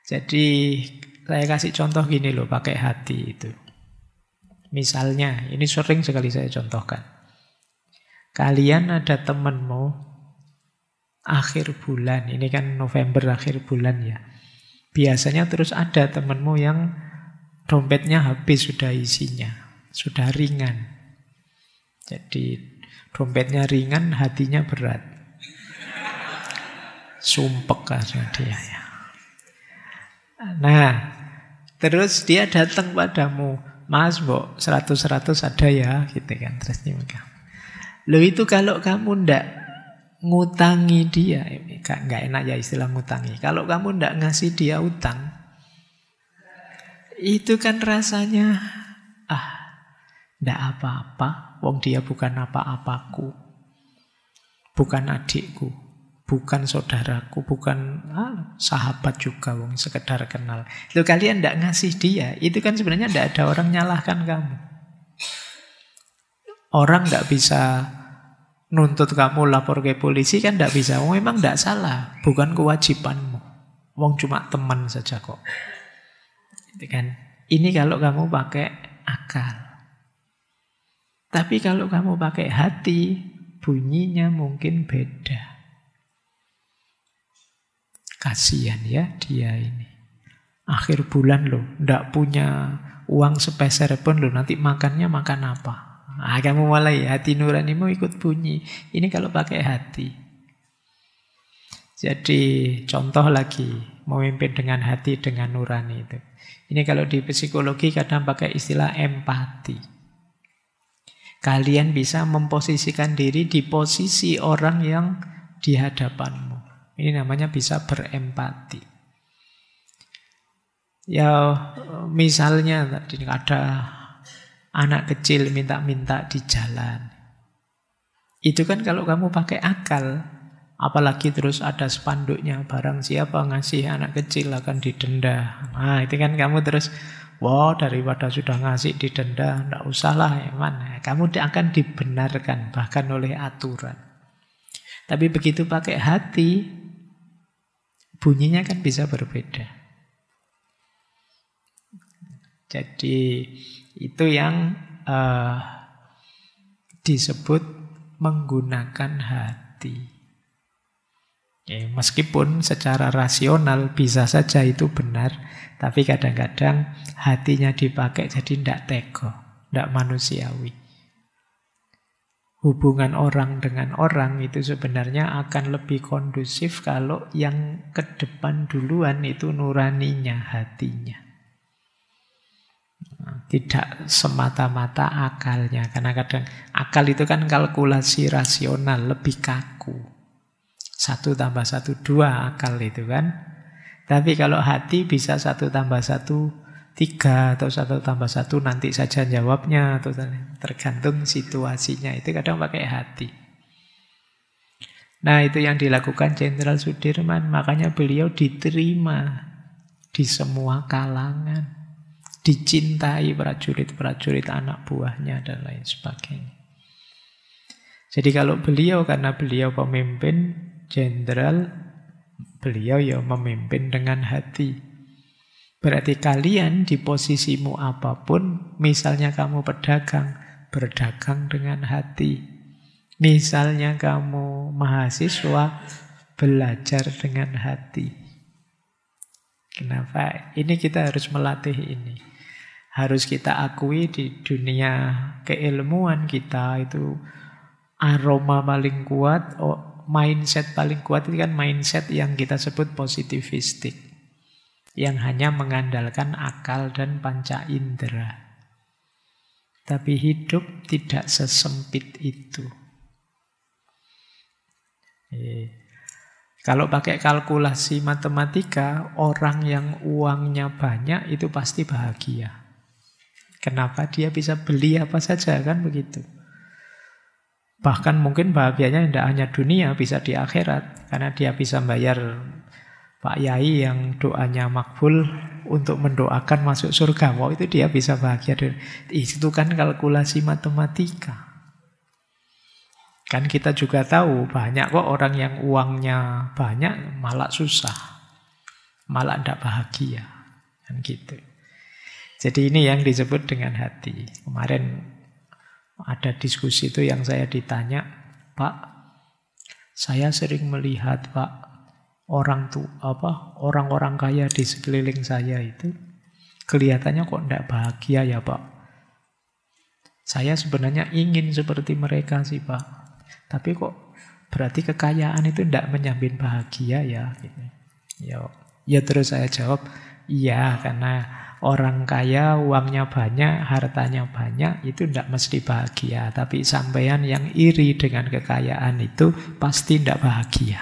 Jadi saya kasih contoh gini loh, pakai hati itu. Misalnya, ini sering sekali saya contohkan. Kalian ada temenmu akhir bulan, ini kan November akhir bulan ya. Biasanya terus ada temenmu yang dompetnya habis sudah isinya, sudah ringan. Jadi dompetnya ringan, hatinya berat. Sumpek aja dia ya. Nah, terus dia datang padamu, Mas, Mbok, 100-100 ada ya, gitu kan. Terus dia megang. Loh itu kalau kamu ndak ngutangi dia, nggak enak ya istilah ngutangi. Kalau kamu ndak ngasih dia utang, itu kan rasanya, ndak apa-apa, wong dia bukan apa-apaku, bukan adikku, bukan saudaraku, bukan sahabat juga, wong sekedar kenal. Loh kalian ndak ngasih dia, itu kan sebenarnya ndak ada orang nyalahkan kamu. Orang ndak bisa nuntut kamu lapor ke polisi, kan ndak bisa. Wong memang ndak salah, bukan kewajibanmu. Wong cuma teman saja kok. Itu kan. Ini kalau kamu pakai akal. Tapi kalau kamu pakai hati, bunyinya mungkin beda. Kasihan ya dia ini. Akhir bulan loh, ndak punya uang sepeser pun loh, nanti makannya makan apa? Kamu mulai hati nuranimu ikut bunyi. Ini kalau pakai hati. Jadi contoh lagi, memimpin dengan hati, dengan nurani itu. Ini kalau di psikologi kadang pakai istilah empati. Kalian bisa memposisikan diri di posisi orang yang di hadapanmu. Ini namanya bisa berempati. Ya misalnya tadi ada anak kecil minta-minta di jalan. Itu kan kalau kamu pakai akal, apalagi terus ada spanduknya, barang siapa ngasih anak kecil akan didenda. Nah itu kan kamu terus, wow daripada sudah ngasih didenda, enggak usahlah eman. Kamu akan dibenarkan bahkan oleh aturan. Tapi begitu pakai hati, bunyinya kan bisa berbeda. Jadi itu yang disebut menggunakan hati. Meskipun secara rasional bisa saja itu benar, tapi kadang-kadang hatinya dipakai jadi tidak tega, tidak manusiawi. Hubungan orang dengan orang itu sebenarnya akan lebih kondusif kalau yang ke depan duluan itu nuraninya, hatinya. Tidak semata-mata akalnya. Karena kadang akal itu kan kalkulasi rasional, lebih kaku. 1 + 1 2 akal itu kan. Tapi kalau hati bisa 1 + 1 3 atau 1 + 1 nanti saja jawabnya, atau tergantung situasinya. Itu kadang pakai hati. Nah itu yang dilakukan Jenderal Sudirman. Makanya beliau diterima di semua kalangan, dicintai prajurit-prajurit anak buahnya dan lain sebagainya. Jadi kalau beliau, karena beliau pemimpin jenderal, beliau ya memimpin dengan hati. Berarti kalian di posisimu apapun, misalnya kamu pedagang, berdagang dengan hati. Misalnya kamu mahasiswa, belajar dengan hati. Kenapa? Ini kita harus melatih ini. Harus kita akui di dunia keilmuan kita itu aroma paling kuat, mindset paling kuat itu kan mindset yang kita sebut positivistik. Yang hanya mengandalkan akal dan panca indera. Tapi hidup tidak sesempit itu. Kalau pakai kalkulasi matematika, orang yang uangnya banyak itu pasti bahagia. Kenapa? Dia bisa beli apa saja, kan begitu. Bahkan mungkin bahagianya tidak hanya dunia, bisa di akhirat. Karena dia bisa bayar Pak Yai yang doanya makbul untuk mendoakan masuk surga. Wow, itu dia bisa bahagia. Itu kan kalkulasi matematika. Kan kita juga tahu banyak kok orang yang uangnya banyak malah susah. malah tidak bahagia. Kan gitu. Jadi ini yang disebut dengan hati. Kemarin ada diskusi itu yang saya ditanya, Pak, saya sering melihat Pak orang-orang kaya di sekeliling saya itu kelihatannya kok tidak bahagia ya Pak. Saya sebenarnya ingin seperti mereka sih Pak. Tapi kok berarti kekayaan itu tidak menjamin bahagia ya. Gitu. Ya terus saya jawab, iya karena orang kaya, uangnya banyak, hartanya banyak, itu tidak mesti bahagia. Tapi sampean yang iri dengan kekayaan itu pasti tidak bahagia.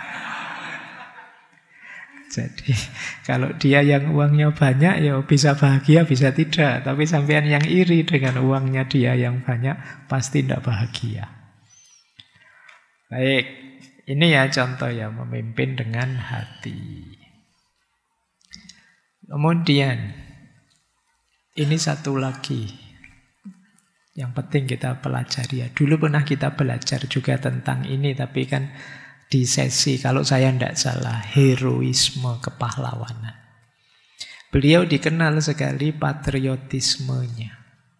Jadi kalau dia yang uangnya banyak, ya bisa bahagia, bisa tidak. Tapi sampean yang iri dengan uangnya dia yang banyak, pasti tidak bahagia. Baik, ini ya contoh ya, memimpin dengan hati. Kemudian ini satu lagi yang penting kita pelajari ya. Dulu pernah kita belajar juga tentang ini, tapi kan di sesi, kalau saya tidak salah, heroisme kepahlawanan. Beliau dikenal sekali patriotismenya.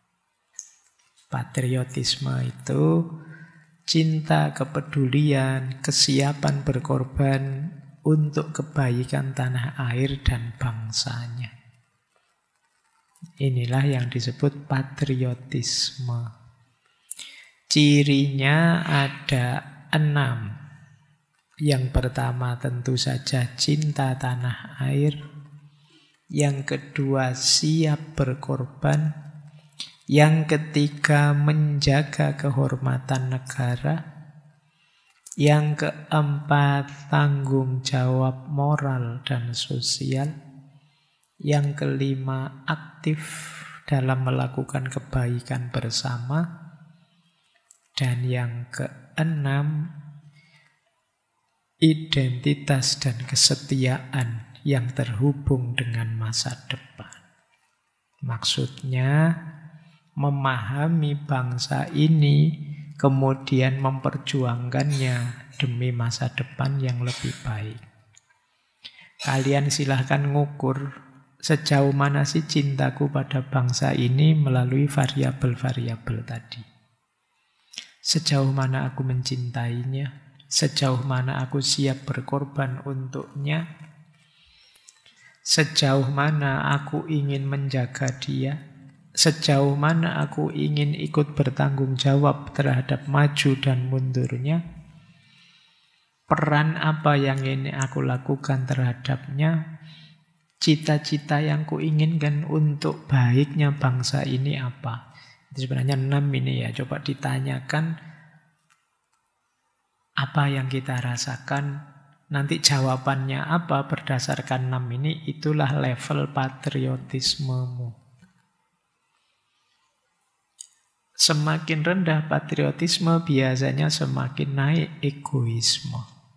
Patriotisme itu cinta, kepedulian, kesiapan berkorban untuk kebaikan tanah air dan bangsanya. Inilah yang disebut patriotisme. Cirinya ada 6. Yang pertama tentu saja cinta tanah air. Yang kedua siap berkorban. Yang ketiga menjaga kehormatan negara. Yang keempat tanggung jawab moral dan sosial. Yang kelima, aktif dalam melakukan kebaikan bersama. Dan yang keenam, identitas dan kesetiaan yang terhubung dengan masa depan. Maksudnya, memahami bangsa ini, kemudian memperjuangkannya demi masa depan yang lebih baik. Kalian silahkan ngukur sejauh mana sih cintaku pada bangsa ini melalui variabel-variabel tadi. Sejauh mana aku mencintainya, sejauh mana aku siap berkorban untuknya, sejauh mana aku ingin menjaga dia, sejauh mana aku ingin ikut bertanggung jawab terhadap maju dan mundurnya, peran apa yang ingin aku lakukan terhadapnya, cita-cita yang kuinginkan untuk baiknya bangsa ini apa? Itu sebenarnya 6 ini ya. Coba ditanyakan apa yang kita rasakan. Nanti jawabannya apa berdasarkan 6 ini. Itulah level patriotismemu. Semakin rendah patriotisme biasanya semakin naik egoisme.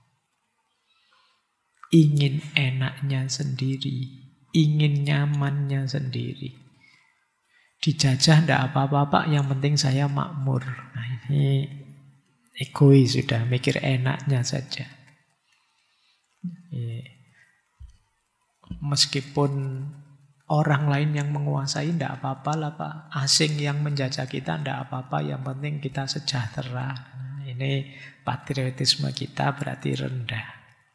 Ingin enaknya sendiri, ingin nyamannya sendiri. Dijajah tidak apa-apa Pak, yang penting saya makmur. Nah ini egois sudah, mikir enaknya saja. Meskipun orang lain yang menguasai tidak apa-apa lah Pak. Asing yang menjajah kita tidak apa-apa, yang penting kita sejahtera. Nah, ini patriotisme kita berarti rendah.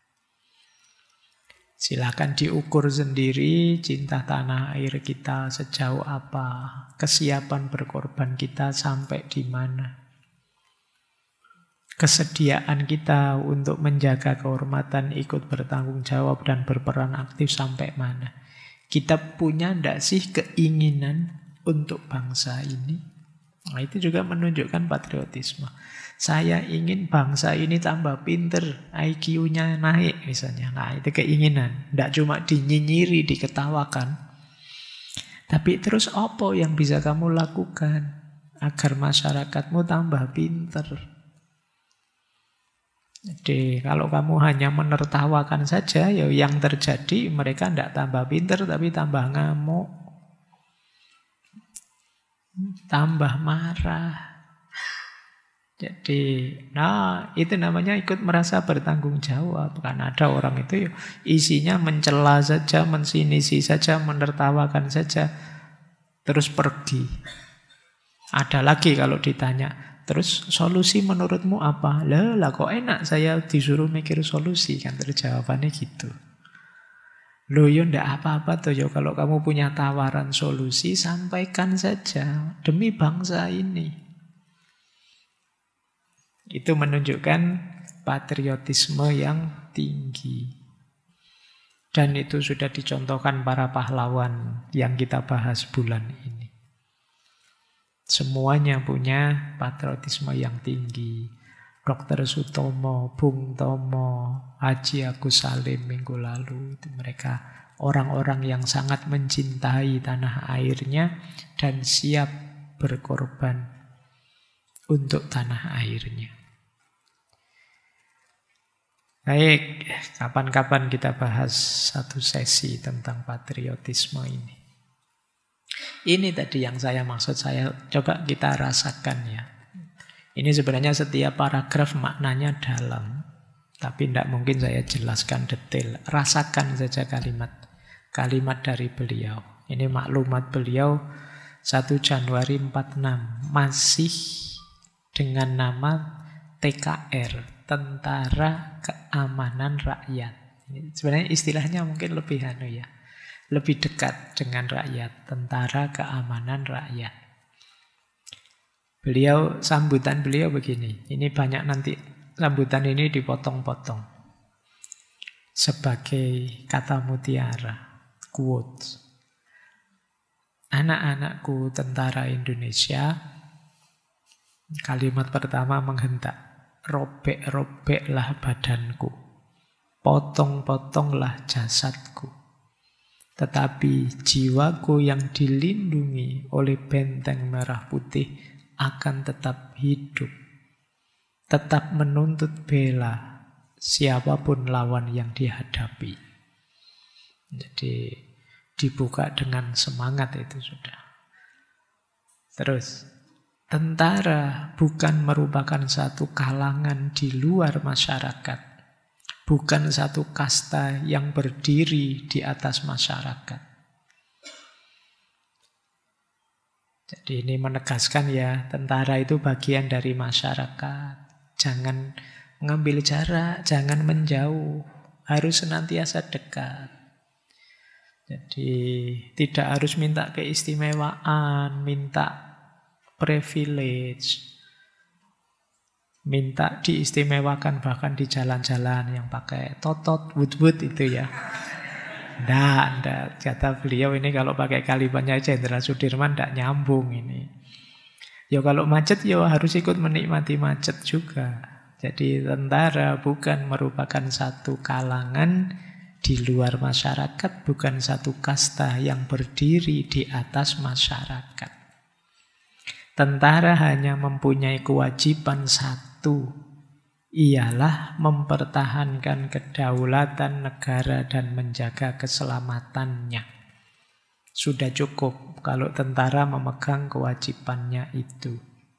Silakan diukur sendiri cinta tanah air kita sejauh apa, kesiapan berkorban kita sampai di mana, kesediaan kita untuk menjaga kehormatan, ikut bertanggung jawab dan berperan aktif sampai mana. Kita punya ndak sih keinginan untuk bangsa ini? Nah, itu juga menunjukkan patriotisme. Saya ingin bangsa ini tambah pinter, IQ-nya naik misalnya. Nah, itu keinginan. Tidak cuma dinyinyiri, diketawakan. Tapi terus apa yang bisa kamu lakukan agar masyarakatmu tambah pinter? Jadi kalau kamu hanya menertawakan saja, ya yang terjadi mereka tidak tambah pinter, tapi tambah ngamuk, tambah marah. Jadi, itu namanya ikut merasa bertanggung jawab. Karena ada orang itu isinya mencela saja, mensinisi saja, menertawakan saja, terus pergi. Ada lagi kalau ditanya, terus solusi menurutmu apa? Lah kok enak saya disuruh mikir solusi, kan terjawabannya gitu. Loh ya ndak apa-apa toh ya, kalau kamu punya tawaran solusi, sampaikan saja demi bangsa ini. Itu menunjukkan patriotisme yang tinggi. Dan itu sudah dicontohkan para pahlawan yang kita bahas bulan ini. Semuanya punya patriotisme yang tinggi. Dr. Sutomo, Bung Tomo, Haji Agus Salim minggu lalu, itu mereka orang-orang yang sangat mencintai tanah airnya dan siap berkorban untuk tanah airnya. Baik, kapan-kapan kita bahas satu sesi tentang patriotisme ini. Ini tadi yang saya maksud, saya coba kita rasakan ya. Ini sebenarnya setiap paragraf maknanya dalam, tapi tidak mungkin saya jelaskan detail. Rasakan saja kalimat dari beliau. Ini maklumat beliau 1 Januari 46, masih dengan nama TKR, Tentara Keamanan Rakyat. Ini sebenarnya istilahnya mungkin lebih lebih dekat dengan rakyat, Tentara Keamanan Rakyat. Sambutan beliau begini. Ini banyak nanti sambutan ini dipotong-potong sebagai kata mutiara, quotes. Anak-anakku tentara Indonesia, kalimat pertama menghentak. Robek-robeklah badanku, potong-potonglah jasadku. Tetapi jiwaku yang dilindungi oleh benteng merah putih akan tetap hidup, tetap menuntut bela siapapun lawan yang dihadapi. Jadi dibuka dengan semangat itu sudah. Terus, tentara bukan merupakan satu kalangan di luar masyarakat, bukan satu kasta yang berdiri di atas masyarakat. Jadi ini menegaskan ya, tentara itu bagian dari masyarakat. Jangan mengambil jarak, jangan menjauh, harus senantiasa dekat. Jadi tidak harus minta keistimewaan, minta privilege, minta diistimewakan bahkan di jalan-jalan yang pakai totot, wut-wut itu ya. Nggak. Kata beliau ini kalau pakai kalimatnya Jenderal Sudirman nggak nyambung ini. Ya kalau macet ya harus ikut menikmati macet juga. Jadi tentara bukan merupakan satu kalangan di luar masyarakat, bukan satu kasta yang berdiri di atas masyarakat. Tentara hanya mempunyai kewajiban satu, ialah mempertahankan kedaulatan negara dan menjaga keselamatannya. Sudah cukup kalau tentara memegang kewajibannya itu.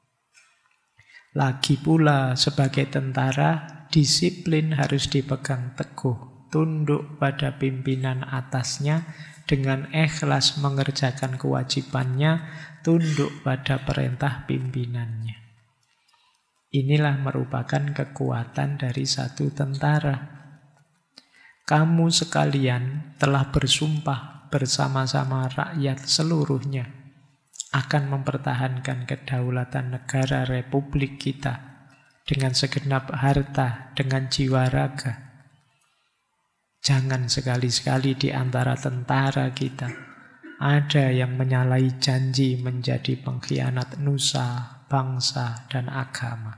Lagi pula sebagai tentara, disiplin harus dipegang teguh, tunduk pada pimpinan atasnya, dengan ikhlas mengerjakan kewajibannya, tunduk pada perintah pimpinannya. Inilah merupakan kekuatan dari satu tentara. Kamu sekalian telah bersumpah bersama-sama rakyat seluruhnya akan mempertahankan kedaulatan negara Republik kita dengan segenap harta, dengan jiwa raga. Jangan sekali-sekali di antara tentara kita ada yang menyalahi janji menjadi pengkhianat nusa, bangsa, dan agama.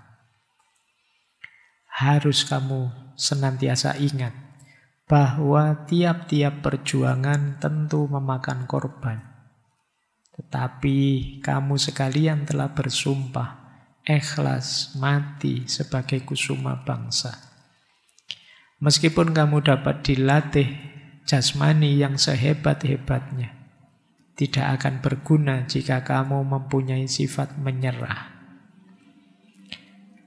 Harus kamu senantiasa ingat bahwa tiap-tiap perjuangan tentu memakan korban. Tetapi kamu sekalian telah bersumpah ikhlas mati sebagai kusuma bangsa. Meskipun kamu dapat dilatih jasmani yang sehebat-hebatnya, tidak akan berguna jika kamu mempunyai sifat menyerah.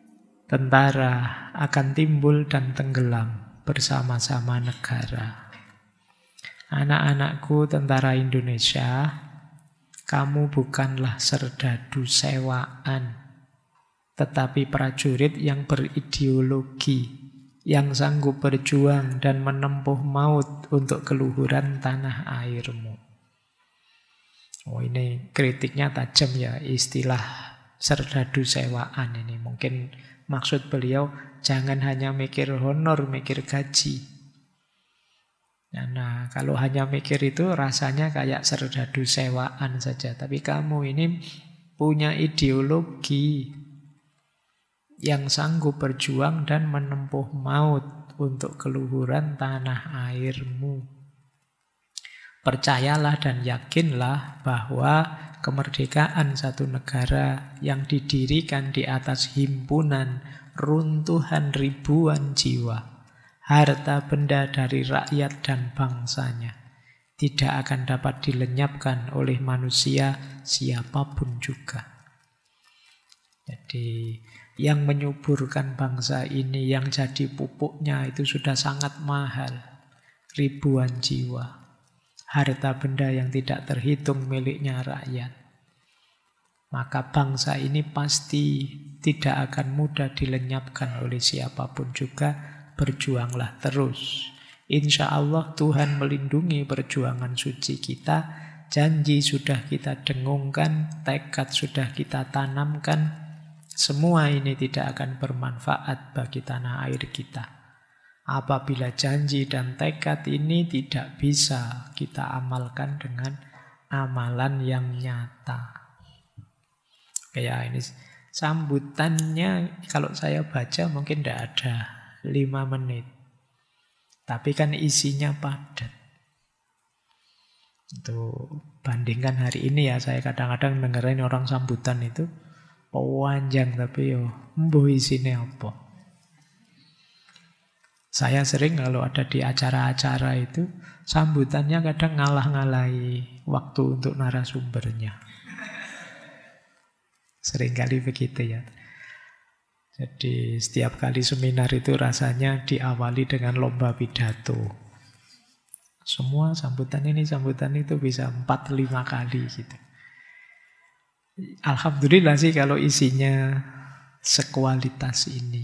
tentara akan timbul dan tenggelam bersama-sama negara. Anak-anakku tentara Indonesia, kamu bukanlah serdadu sewaan, tetapi prajurit yang berideologi, yang sanggup berjuang dan menempuh maut untuk keluhuran tanah airmu. Oh, ini kritiknya tajam ya, istilah serdadu sewaan ini. Mungkin maksud beliau jangan hanya mikir honor, mikir gaji. Nah, kalau hanya mikir itu rasanya kayak serdadu sewaan saja. Tapi kamu ini punya ideologi yang sanggup berjuang dan menempuh maut untuk keluhuran tanah airmu. Percayalah dan yakinlah bahwa kemerdekaan satu negara yang didirikan di atas himpunan runtuhan ribuan jiwa, harta benda dari rakyat dan bangsanya, tidak akan dapat dilenyapkan oleh manusia siapapun juga. Jadi yang menyuburkan bangsa ini, yang jadi pupuknya itu sudah sangat mahal. Ribuan jiwa, harta benda yang tidak terhitung miliknya rakyat. Maka bangsa ini pasti tidak akan mudah dilenyapkan oleh siapapun juga. Berjuanglah terus. Insya Allah Tuhan melindungi perjuangan suci kita. Janji sudah kita dengungkan, tekad sudah kita tanamkan. Semua ini tidak akan bermanfaat bagi tanah air kita apabila janji dan tekad ini tidak bisa kita amalkan dengan amalan yang nyata. Kayak ini sambutannya kalau saya baca mungkin tidak ada 5 menit. Tapi kan isinya padat. Itu bandingkan hari ini ya, saya kadang-kadang dengerin orang sambutan itu panjang tapi mbuh isine apa. Saya sering kalau ada di acara-acara itu sambutannya kadang ngalah-ngalahi waktu untuk narasumbernya. Seringkali begitu ya. Jadi setiap kali seminar itu rasanya diawali dengan lomba pidato. Semua sambutan ini, sambutan itu bisa 4-5 kali gitu. Alhamdulillah sih kalau isinya sekualitas ini.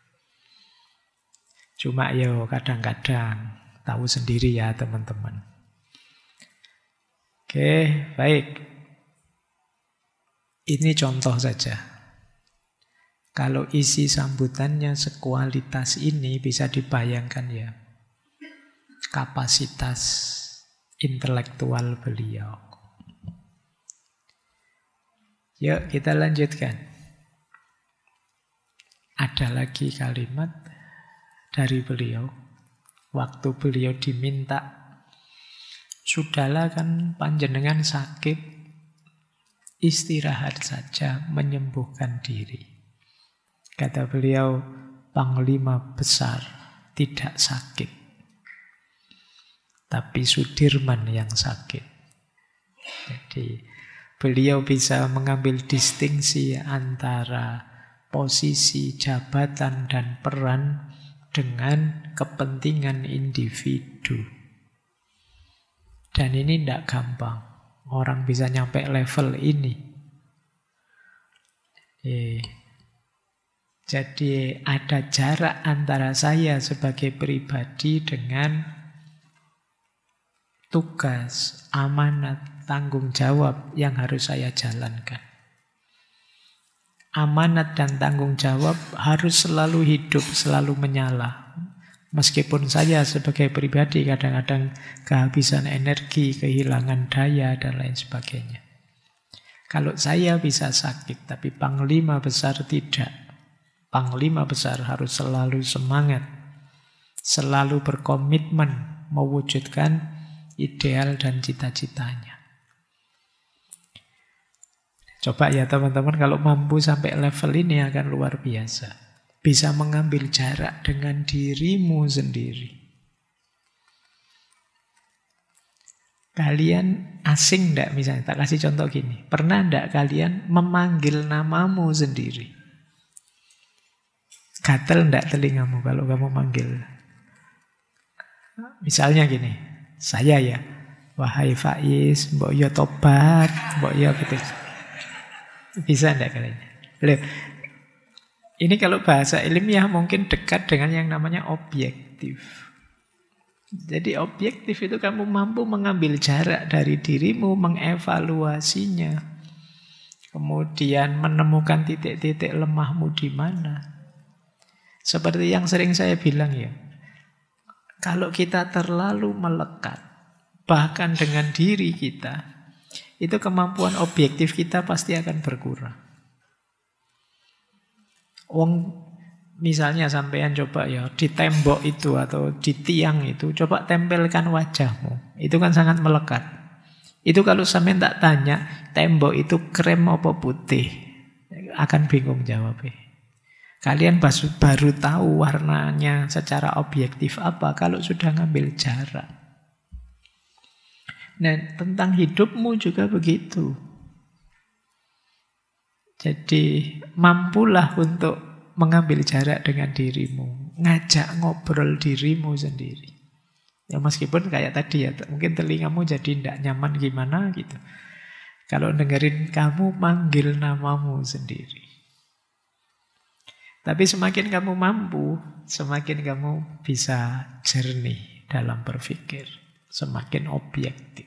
Cuma kadang-kadang tahu sendiri ya teman-teman. Oke, baik. Ini contoh saja. Kalau isi sambutannya sekualitas ini bisa dibayangkan ya, kapasitas intelektual beliau. Yuk kita lanjutkan. Ada lagi kalimat dari beliau. Waktu beliau diminta, sudahlah kan panjenengan sakit, istirahat saja menyembuhkan diri. Kata beliau, Panglima Besar tidak sakit, tapi Sudirman yang sakit. Jadi beliau bisa mengambil distingsi antara posisi, jabatan, dan peran dengan kepentingan individu. Dan ini tidak gampang. Orang bisa nyampe level ini. Jadi ada jarak antara saya sebagai pribadi dengan tugas, amanat, tanggung jawab yang harus saya jalankan. Amanat dan tanggung jawab harus selalu hidup, selalu menyala. Meskipun saya sebagai pribadi kadang-kadang kehabisan energi, kehilangan daya, dan lain sebagainya. Kalau saya bisa sakit, tapi Panglima Besar tidak. Panglima Besar harus selalu semangat, selalu berkomitmen mewujudkan ideal dan cita-citanya. Coba ya teman-teman, kalau mampu sampai level ini akan luar biasa. Bisa mengambil jarak dengan dirimu sendiri. Kalian asing enggak misalnya, tak kasih contoh gini. Pernah enggak kalian memanggil namamu sendiri? Gatel ndak telingamu kalau kamu manggil? Misalnya gini, saya ya, wahai Faiz, mbok yo tobat, mbok yo gitu. Bisa ndak kalian? Loh, ini kalau bahasa ilmiah mungkin dekat dengan yang namanya objektif. Jadi objektif itu kamu mampu mengambil jarak dari dirimu, mengevaluasinya. Kemudian menemukan titik-titik lemahmu di mana. Seperti yang sering saya bilang ya, kalau kita terlalu melekat, bahkan dengan diri kita, itu kemampuan objektif kita pasti akan berkurang. Misalnya sampean coba ya di tembok itu atau di tiang itu, coba tempelkan wajahmu. Itu kan sangat melekat. Itu kalau sampean tak tanya, tembok itu krem apa putih, akan bingung jawabnya. Kalian baru tahu warnanya secara objektif apa kalau sudah ngambil jarak. Nah, tentang hidupmu juga begitu. Jadi mampulah untuk mengambil jarak dengan dirimu, ngajak ngobrol dirimu sendiri. Ya meskipun kayak tadi ya, mungkin telingamu jadi tidak nyaman gimana gitu. Kalau dengerin kamu manggil namamu sendiri. Tapi semakin kamu mampu, semakin kamu bisa jernih dalam berpikir, semakin objektif.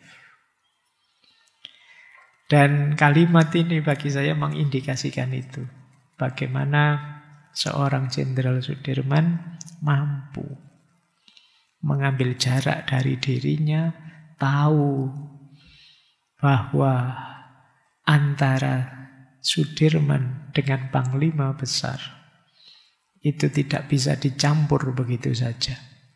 Dan kalimat ini bagi saya mengindikasikan itu. Bagaimana seorang Jenderal Sudirman mampu mengambil jarak dari dirinya, tahu bahwa antara Sudirman dengan Panglima Besar itu tidak bisa dicampur begitu saja.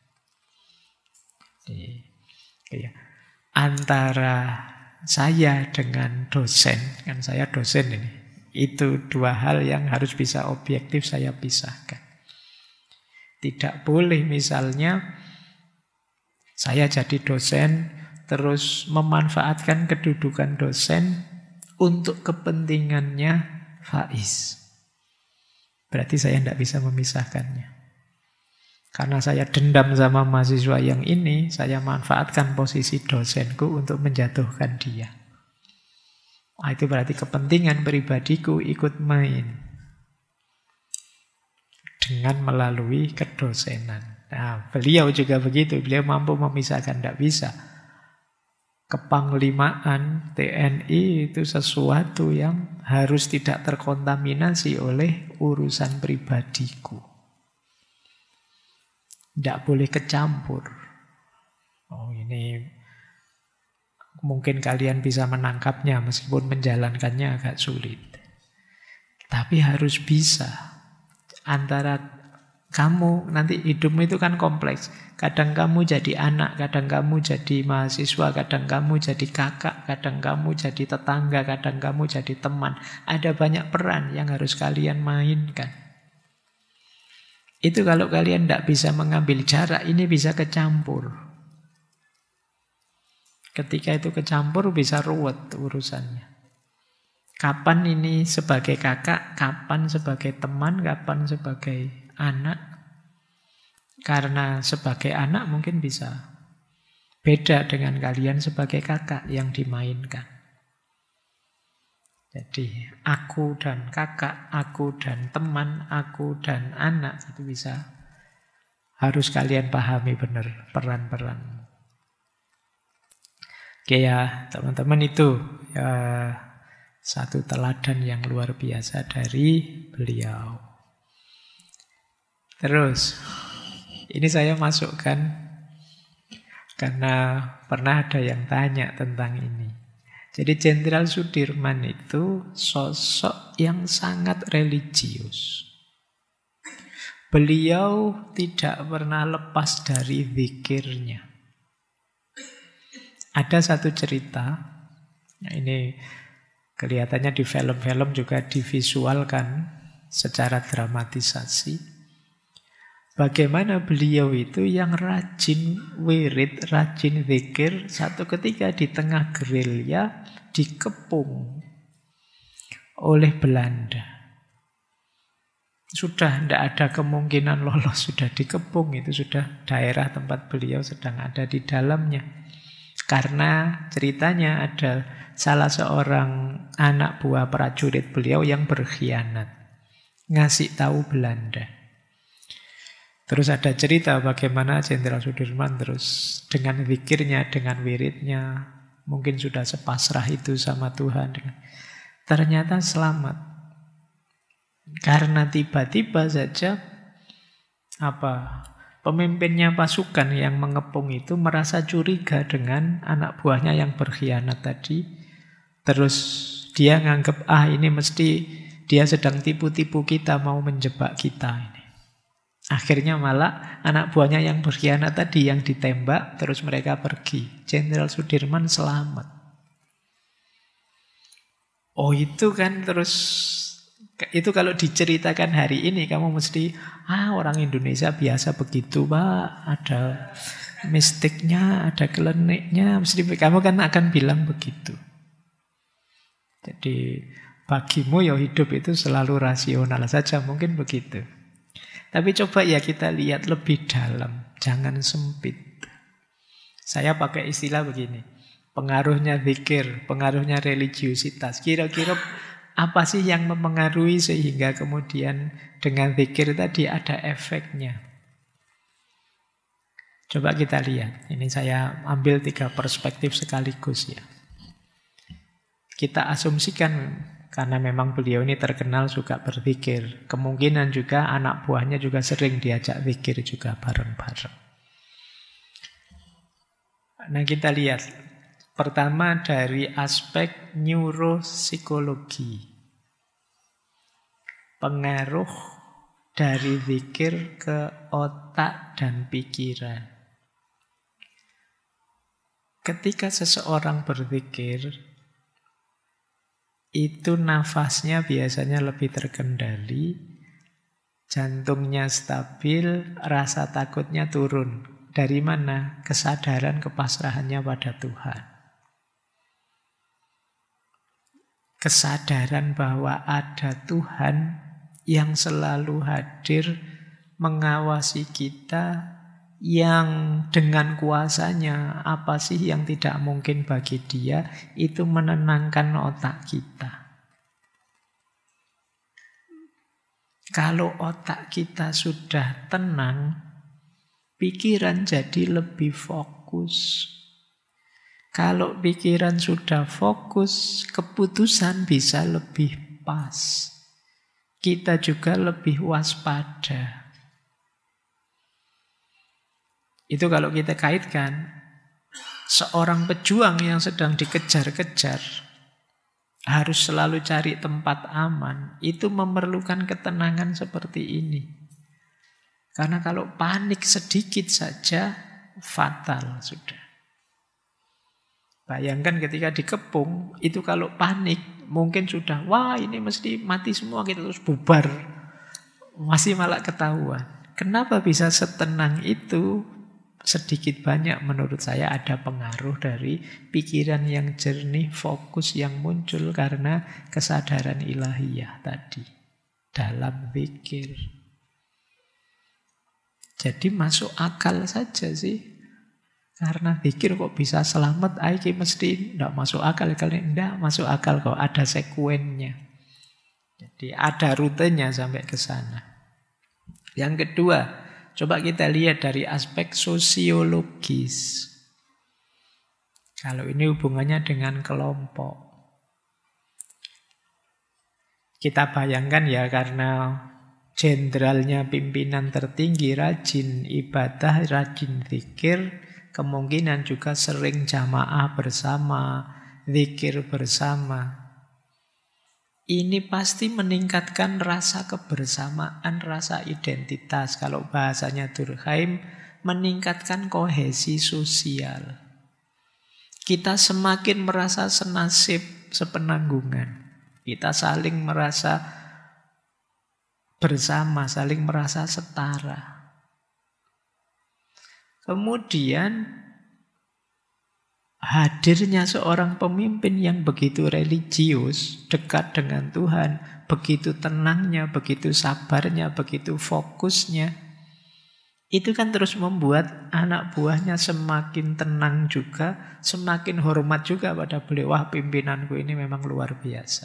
Antara saya dengan dosen, kan saya dosen ini, itu dua hal yang harus bisa objektif saya pisahkan. Tidak boleh misalnya saya jadi dosen terus memanfaatkan kedudukan dosen untuk kepentingannya Faiz. Berarti saya tidak bisa memisahkannya. Karena saya dendam sama mahasiswa yang ini, saya manfaatkan posisi dosenku untuk menjatuhkan dia. Nah, itu berarti kepentingan pribadiku ikut main. Dengan melalui kedosenan. Nah, beliau juga begitu. Beliau mampu memisahkan, tidak bisa. Kepanglimaan TNI itu sesuatu yang harus tidak terkontaminasi oleh urusan pribadiku. Tidak boleh kecampur. Oh, ini mungkin kalian bisa menangkapnya meskipun menjalankannya agak sulit. Tapi harus bisa. Antara kamu, nanti hidupmu itu kan kompleks. Kadang kamu jadi anak, kadang kamu jadi mahasiswa, kadang kamu jadi kakak, kadang kamu jadi tetangga, kadang kamu jadi teman. Ada banyak peran yang harus kalian mainkan. Itu kalau kalian tidak bisa mengambil jarak, ini bisa kecampur. Ketika itu kecampur bisa ruwet urusannya. Kapan ini sebagai kakak, kapan sebagai teman, kapan sebagai anak. Karena sebagai anak mungkin bisa beda dengan kalian sebagai kakak yang dimainkan. Jadi aku dan kakak, aku dan teman, aku dan anak itu bisa. Harus kalian pahami benar peran-peran. Oke ya teman-teman, itu ya, satu teladan yang luar biasa dari beliau. Terus ini saya masukkan karena pernah ada yang tanya tentang ini. Jadi Jenderal Sudirman itu sosok yang sangat religius. Beliau tidak pernah lepas dari zikirnya. Ada satu cerita, nah ini kelihatannya di film-film juga divisualkan secara dramatisasi. Bagaimana beliau itu yang rajin wirid, rajin zikir, satu ketika di tengah gerilya dikepung oleh Belanda. Sudah tidak ada kemungkinan lolos, sudah dikepung, itu sudah daerah tempat beliau sedang ada di dalamnya. Karena ceritanya ada salah seorang anak buah prajurit beliau yang berkhianat, ngasih tahu Belanda. Terus ada cerita bagaimana Jenderal Sudirman terus dengan zikirnya, dengan wiridnya, mungkin sudah sepasrah itu sama Tuhan. Ternyata selamat. Karena tiba-tiba saja pemimpinnya pasukan yang mengepung itu merasa curiga dengan anak buahnya yang berkhianat tadi. Terus dia nganggep, ini mesti dia sedang tipu-tipu kita, mau menjebak kita ini. Akhirnya malah anak buahnya yang berkhianat tadi yang ditembak, terus mereka pergi. Jenderal Sudirman selamat. Oh itu kan terus, itu kalau diceritakan hari ini kamu mesti, orang Indonesia biasa begitu Pak, ada mistiknya, ada kleniknya, mesti kamu kan akan bilang begitu. Jadi bagimu ya hidup itu selalu rasional saja, mungkin begitu. Tapi coba ya kita lihat lebih dalam, jangan sempit. Saya pakai istilah begini, pengaruhnya zikir, pengaruhnya religiusitas. Kira-kira apa sih yang mempengaruhi sehingga kemudian dengan zikir tadi ada efeknya? Coba kita lihat, ini saya ambil 3 perspektif sekaligus ya. Kita asumsikan, karena memang beliau ini terkenal suka berzikir. Kemungkinan juga anak buahnya juga sering diajak zikir juga bareng-bareng. Nah kita lihat. Pertama dari aspek neuropsikologi. Pengaruh dari zikir ke otak dan pikiran. Ketika seseorang berzikir, itu nafasnya biasanya lebih terkendali, jantungnya stabil, rasa takutnya turun. Dari mana? Kesadaran kepasrahannya pada Tuhan. Kesadaran bahwa ada Tuhan yang selalu hadir mengawasi kita, yang dengan kuasanya apa sih yang tidak mungkin bagi dia, itu menenangkan otak kita. Kalau otak kita sudah tenang, pikiran jadi lebih fokus. Kalau pikiran sudah fokus, keputusan bisa lebih pas. Kita juga lebih waspada. Itu kalau kita kaitkan, seorang pejuang yang sedang dikejar-kejar, harus selalu cari tempat aman, itu memerlukan ketenangan seperti ini. Karena kalau panik sedikit saja, fatal sudah. Bayangkan ketika dikepung, itu kalau panik, mungkin sudah, ini mesti mati semua, kita terus bubar. Masih malah ketahuan. Kenapa bisa setenang itu? Sedikit banyak menurut saya ada pengaruh dari pikiran yang jernih, fokus yang muncul karena kesadaran ilahiyah tadi dalam zikir. Jadi masuk akal saja sih. Karena zikir kok bisa selamat, ini mesti tidak masuk akal. Kalau tidak masuk akal kok, ada sekuennya. Jadi ada rutenya sampai ke sana. Yang kedua, coba kita lihat dari aspek sosiologis. Kalau ini hubungannya dengan kelompok. Kita bayangkan ya, karena jenderalnya pimpinan tertinggi rajin ibadah, rajin zikir, kemungkinan juga sering jamaah bersama, zikir bersama. Ini pasti meningkatkan rasa kebersamaan, rasa identitas. Kalau bahasanya Durkheim, meningkatkan kohesi sosial. Kita semakin merasa senasib, sepenanggungan. Kita saling merasa bersama, saling merasa setara. Kemudian hadirnya seorang pemimpin yang begitu religius, dekat dengan Tuhan, begitu tenangnya, begitu sabarnya, begitu fokusnya, itu kan terus membuat anak buahnya semakin tenang juga, semakin hormat juga pada beliau. Wah, pimpinanku ini memang luar biasa.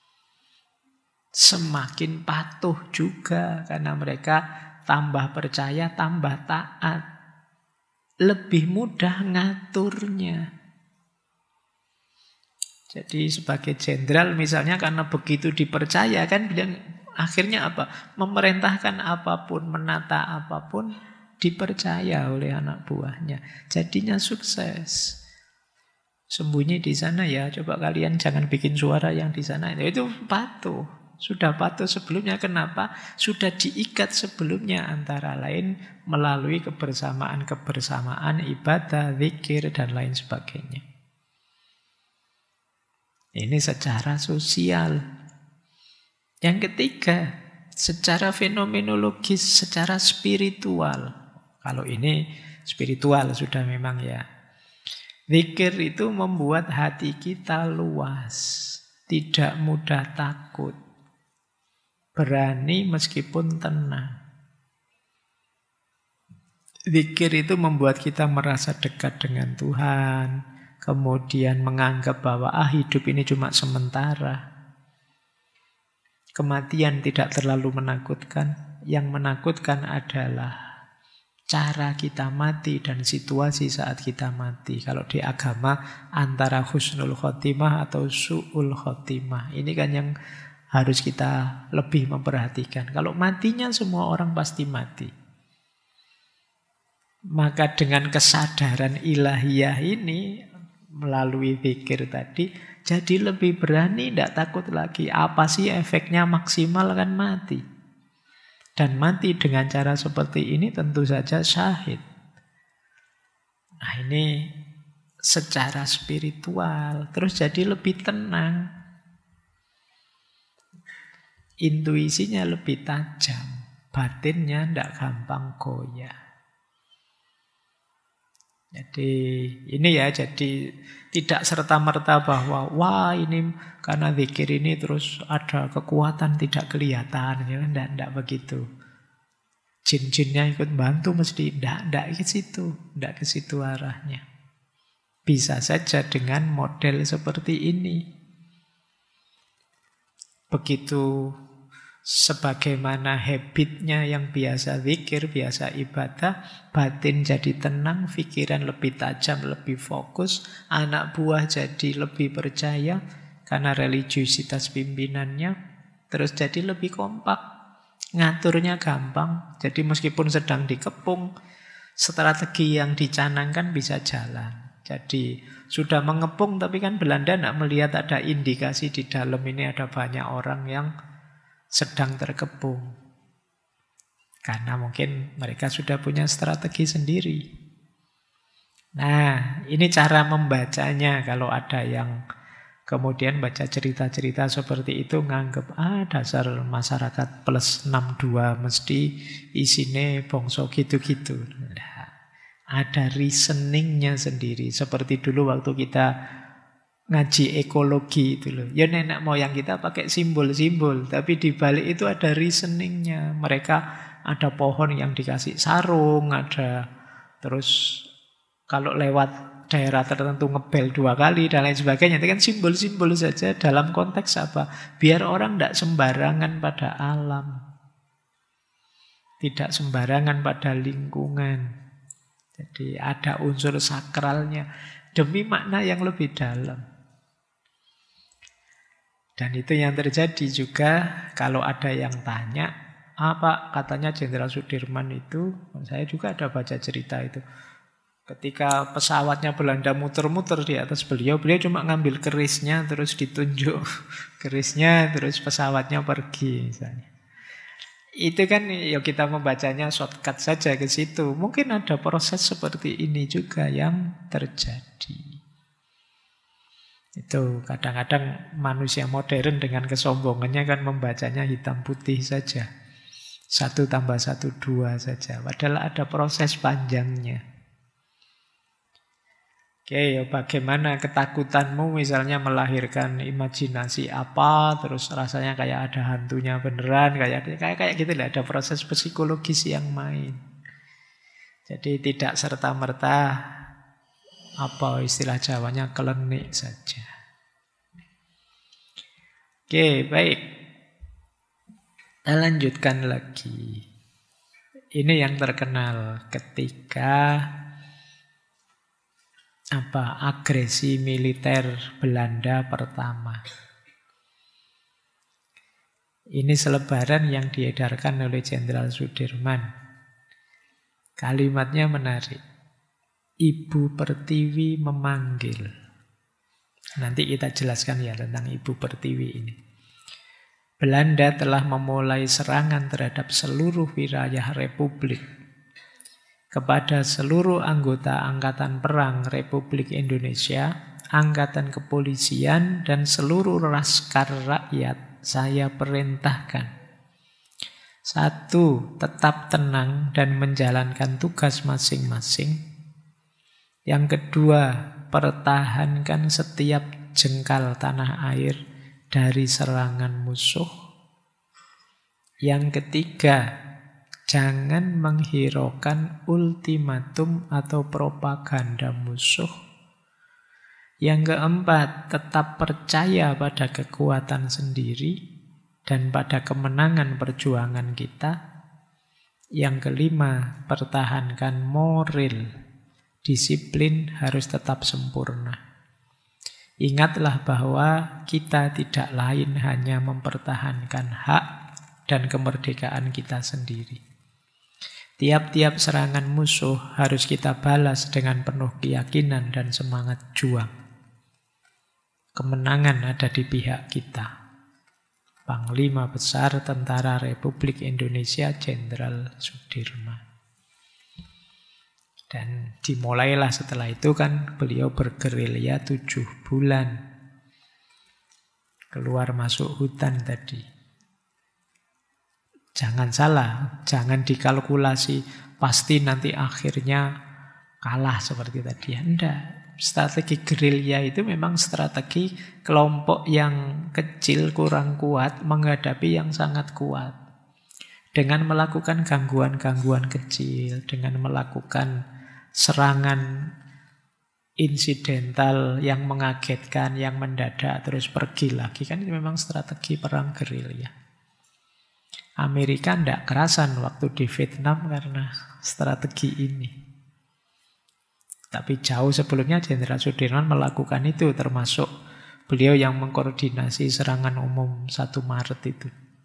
Semakin patuh juga karena mereka tambah percaya, tambah taat. Lebih mudah ngaturnya. Jadi sebagai jenderal misalnya karena begitu dipercaya kan bilang akhirnya apa? Memerintahkan apapun, menata apapun dipercaya oleh anak buahnya. Jadinya sukses. Sembunyi di sana ya, coba kalian jangan bikin suara yang di sana. Itu patuh. Sudah patuh sebelumnya. Kenapa? Sudah diikat sebelumnya antara lain melalui kebersamaan-kebersamaan, ibadah, zikir, dan lain sebagainya. Ini secara sosial. Yang ketiga, secara fenomenologis, secara spiritual. Kalau ini spiritual sudah memang ya. Zikir itu membuat hati kita luas, tidak mudah takut, berani meskipun tenang. Zikir itu membuat kita merasa dekat dengan Tuhan, kemudian menganggap bahwa hidup ini cuma sementara. Kematian tidak terlalu menakutkan. Yang menakutkan adalah cara kita mati dan situasi saat kita mati. Kalau di agama antara husnul khotimah atau su'ul khotimah. Ini kan yang harus kita lebih memperhatikan. Kalau matinya semua orang pasti mati. Maka dengan kesadaran ilahiyah ini melalui zikir tadi, jadi lebih berani, tidak takut lagi. Apa sih efeknya maksimal kan mati. Dan mati dengan cara seperti ini tentu saja syahid. Nah ini secara spiritual. Terus jadi lebih tenang. Intuisinya lebih tajam. Batinnya tidak gampang goyah. Jadi ini ya, jadi tidak serta-merta bahwa wah ini karena zikir ini terus ada kekuatan tidak kelihatan, ya enggak begitu. Jin-jinnya ikut bantu mesti enggak ke situ arahnya. Bisa saja dengan model seperti ini. Begitu sebagaimana habitnya yang biasa zikir, biasa ibadah, batin jadi tenang, pikiran lebih tajam, lebih fokus, anak buah jadi lebih percaya karena religiusitas pimpinannya, terus jadi lebih kompak, ngaturnya gampang. Jadi meskipun sedang dikepung, strategi yang dicanangkan bisa jalan. Jadi sudah mengepung tapi kan Belanda tidak melihat ada indikasi di dalam ini ada banyak orang yang sedang terkepung. Karena mungkin mereka sudah punya strategi sendiri. Nah, ini cara membacanya. Kalau ada yang kemudian baca cerita-cerita seperti itu nganggep, dasar masyarakat plus 62 mesti isine bangsa gitu-gitu. Nah, ada reasoningnya sendiri. Seperti dulu waktu kita ngaji ekologi itu loh. Ya nenek moyang kita pakai simbol-simbol, tapi di balik itu ada reasoningnya. Mereka ada pohon yang dikasih sarung, ada terus kalau lewat daerah tertentu ngebel 2 kali dan lain sebagainya. Itu kan simbol-simbol saja dalam konteks apa? Biar orang tidak sembarangan pada alam. Tidak sembarangan pada lingkungan. Jadi ada unsur sakralnya demi makna yang lebih dalam. Dan itu yang terjadi juga kalau ada yang tanya, apa katanya Jenderal Sudirman itu, saya juga ada baca cerita itu. Ketika pesawatnya Belanda muter-muter di atas beliau cuma ngambil kerisnya terus ditunjuk kerisnya terus pesawatnya pergi misalnya. Itu kan ya kita membacanya shortcut saja ke situ. Mungkin ada proses seperti ini juga yang terjadi. Itu kadang-kadang manusia modern dengan kesombongannya kan membacanya hitam putih saja. 1 + 1 2 saja. Padahal ada proses panjangnya. Oke, ya bagaimana ketakutanmu misalnya melahirkan imajinasi apa, terus rasanya kayak ada hantunya beneran, kayak gitu lah, ada proses psikologis yang main. Jadi tidak serta-merta apa istilah Jawanya klenik saja. Oke, baik. Kita lanjutkan lagi. Ini yang terkenal ketika agresi militer Belanda pertama. Ini selebaran yang diedarkan oleh Jenderal Sudirman. Kalimatnya menarik. Ibu Pertiwi memanggil. Nanti kita jelaskan ya tentang Ibu Pertiwi ini. Belanda telah memulai serangan terhadap seluruh wilayah Republik. Kepada seluruh anggota Angkatan Perang Republik Indonesia, Angkatan Kepolisian, dan seluruh laskar rakyat, saya perintahkan. 1. Tetap tenang dan menjalankan tugas masing-masing. Yang kedua, pertahankan setiap jengkal tanah air dari serangan musuh. Yang ketiga, jangan menghiraukan ultimatum atau propaganda musuh. Yang keempat, tetap percaya pada kekuatan sendiri dan pada kemenangan perjuangan kita. Yang kelima, pertahankan moral. Disiplin harus tetap sempurna. Ingatlah bahwa kita tidak lain hanya mempertahankan hak dan kemerdekaan kita sendiri. Tiap-tiap serangan musuh harus kita balas dengan penuh keyakinan dan semangat juang. Kemenangan ada di pihak kita. Panglima Besar Tentara Republik Indonesia Jenderal Sudirman. Dan dimulailah setelah itu kan beliau bergerilya 7 bulan. Keluar masuk hutan tadi. Jangan salah, jangan dikalkulasi pasti nanti akhirnya kalah seperti tadi. Tidak. Strategi gerilya itu memang strategi kelompok yang kecil, kurang kuat menghadapi yang sangat kuat. Dengan melakukan gangguan-gangguan kecil, dengan melakukan serangan insidental yang mengagetkan, yang mendadak, terus pergi lagi. Kan itu memang strategi perang gerilya. Amerika tidak kerasan waktu di Vietnam karena strategi ini. Tapi jauh sebelumnya Jenderal Sudirman melakukan itu, termasuk beliau yang mengkoordinasi serangan umum 1 Maret itu.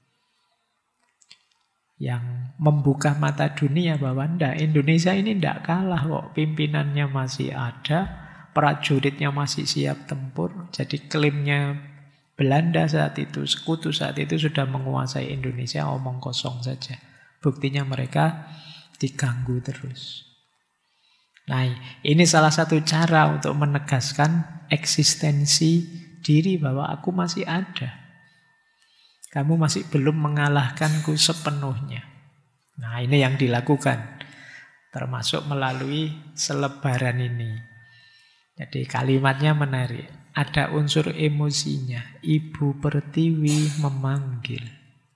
Yang membuka mata dunia bahwa Indonesia ini tidak kalah kok. Pimpinannya masih ada, prajuritnya masih siap tempur. Jadi klaimnya Belanda saat itu, sekutu saat itu sudah menguasai Indonesia, omong kosong saja. Buktinya mereka diganggu terus. Nah, ini salah satu cara untuk menegaskan eksistensi diri bahwa aku masih ada. Kamu masih belum mengalahkanku sepenuhnya. Nah, ini yang dilakukan. Termasuk melalui selebaran ini. Jadi kalimatnya menarik. Ada unsur emosinya. Ibu Pertiwi memanggil.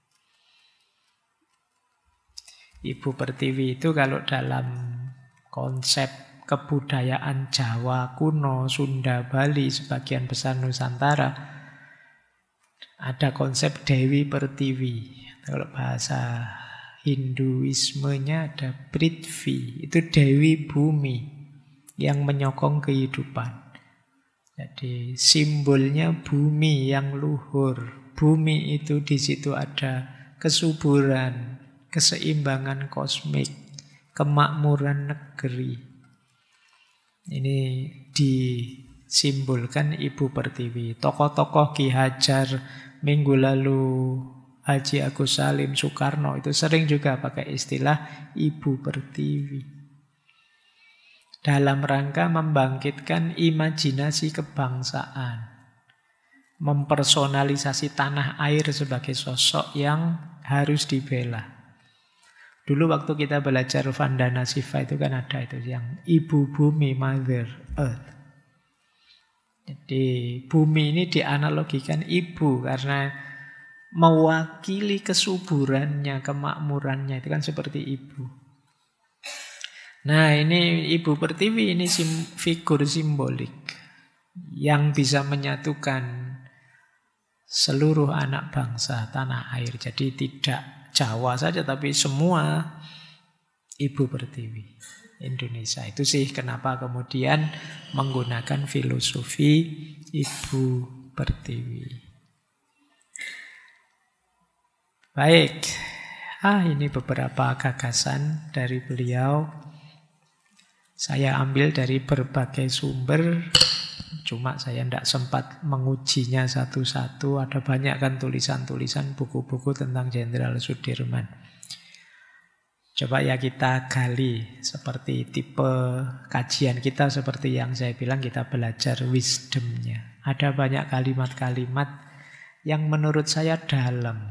Ibu Pertiwi itu kalau dalam konsep kebudayaan Jawa kuno, Sunda, Bali, sebagian besar Nusantara, ada konsep Dewi Pertiwi. Kalau bahasa Hinduismenya ada Prithvi, itu Dewi Bumi yang menyokong kehidupan. Jadi simbolnya bumi yang luhur. Bumi itu di situ ada kesuburan, keseimbangan kosmik, kemakmuran negeri. Ini disimbolkan Ibu Pertiwi. Tokoh-tokoh Ki Hajar minggu lalu, Haji Agus Salim, Soekarno itu sering juga pakai istilah Ibu Pertiwi. Dalam rangka membangkitkan imajinasi kebangsaan. Mempersonalisasi tanah air sebagai sosok yang harus dibela. Dulu waktu kita belajar Vandana Shiva itu kan ada itu yang Ibu Bumi, Mother Earth. Jadi bumi ini dianalogikan ibu karena mewakili kesuburannya, kemakmurannya. Itu kan seperti ibu. Nah ini Ibu Pertiwi, ini figur simbolik yang bisa menyatukan seluruh anak bangsa tanah air. Jadi tidak Jawa saja tapi semua Ibu Pertiwi Indonesia. Itu sih kenapa kemudian menggunakan filosofi Ibu Pertiwi. Baik, ini beberapa gagasan dari beliau. Saya ambil dari berbagai sumber, cuma saya tidak sempat mengujinya satu-satu. Ada banyak kan tulisan-tulisan buku-buku tentang Jenderal Sudirman. Coba ya kita gali seperti tipe kajian kita, seperti yang saya bilang kita belajar wisdomnya. Ada banyak kalimat-kalimat yang menurut saya dalam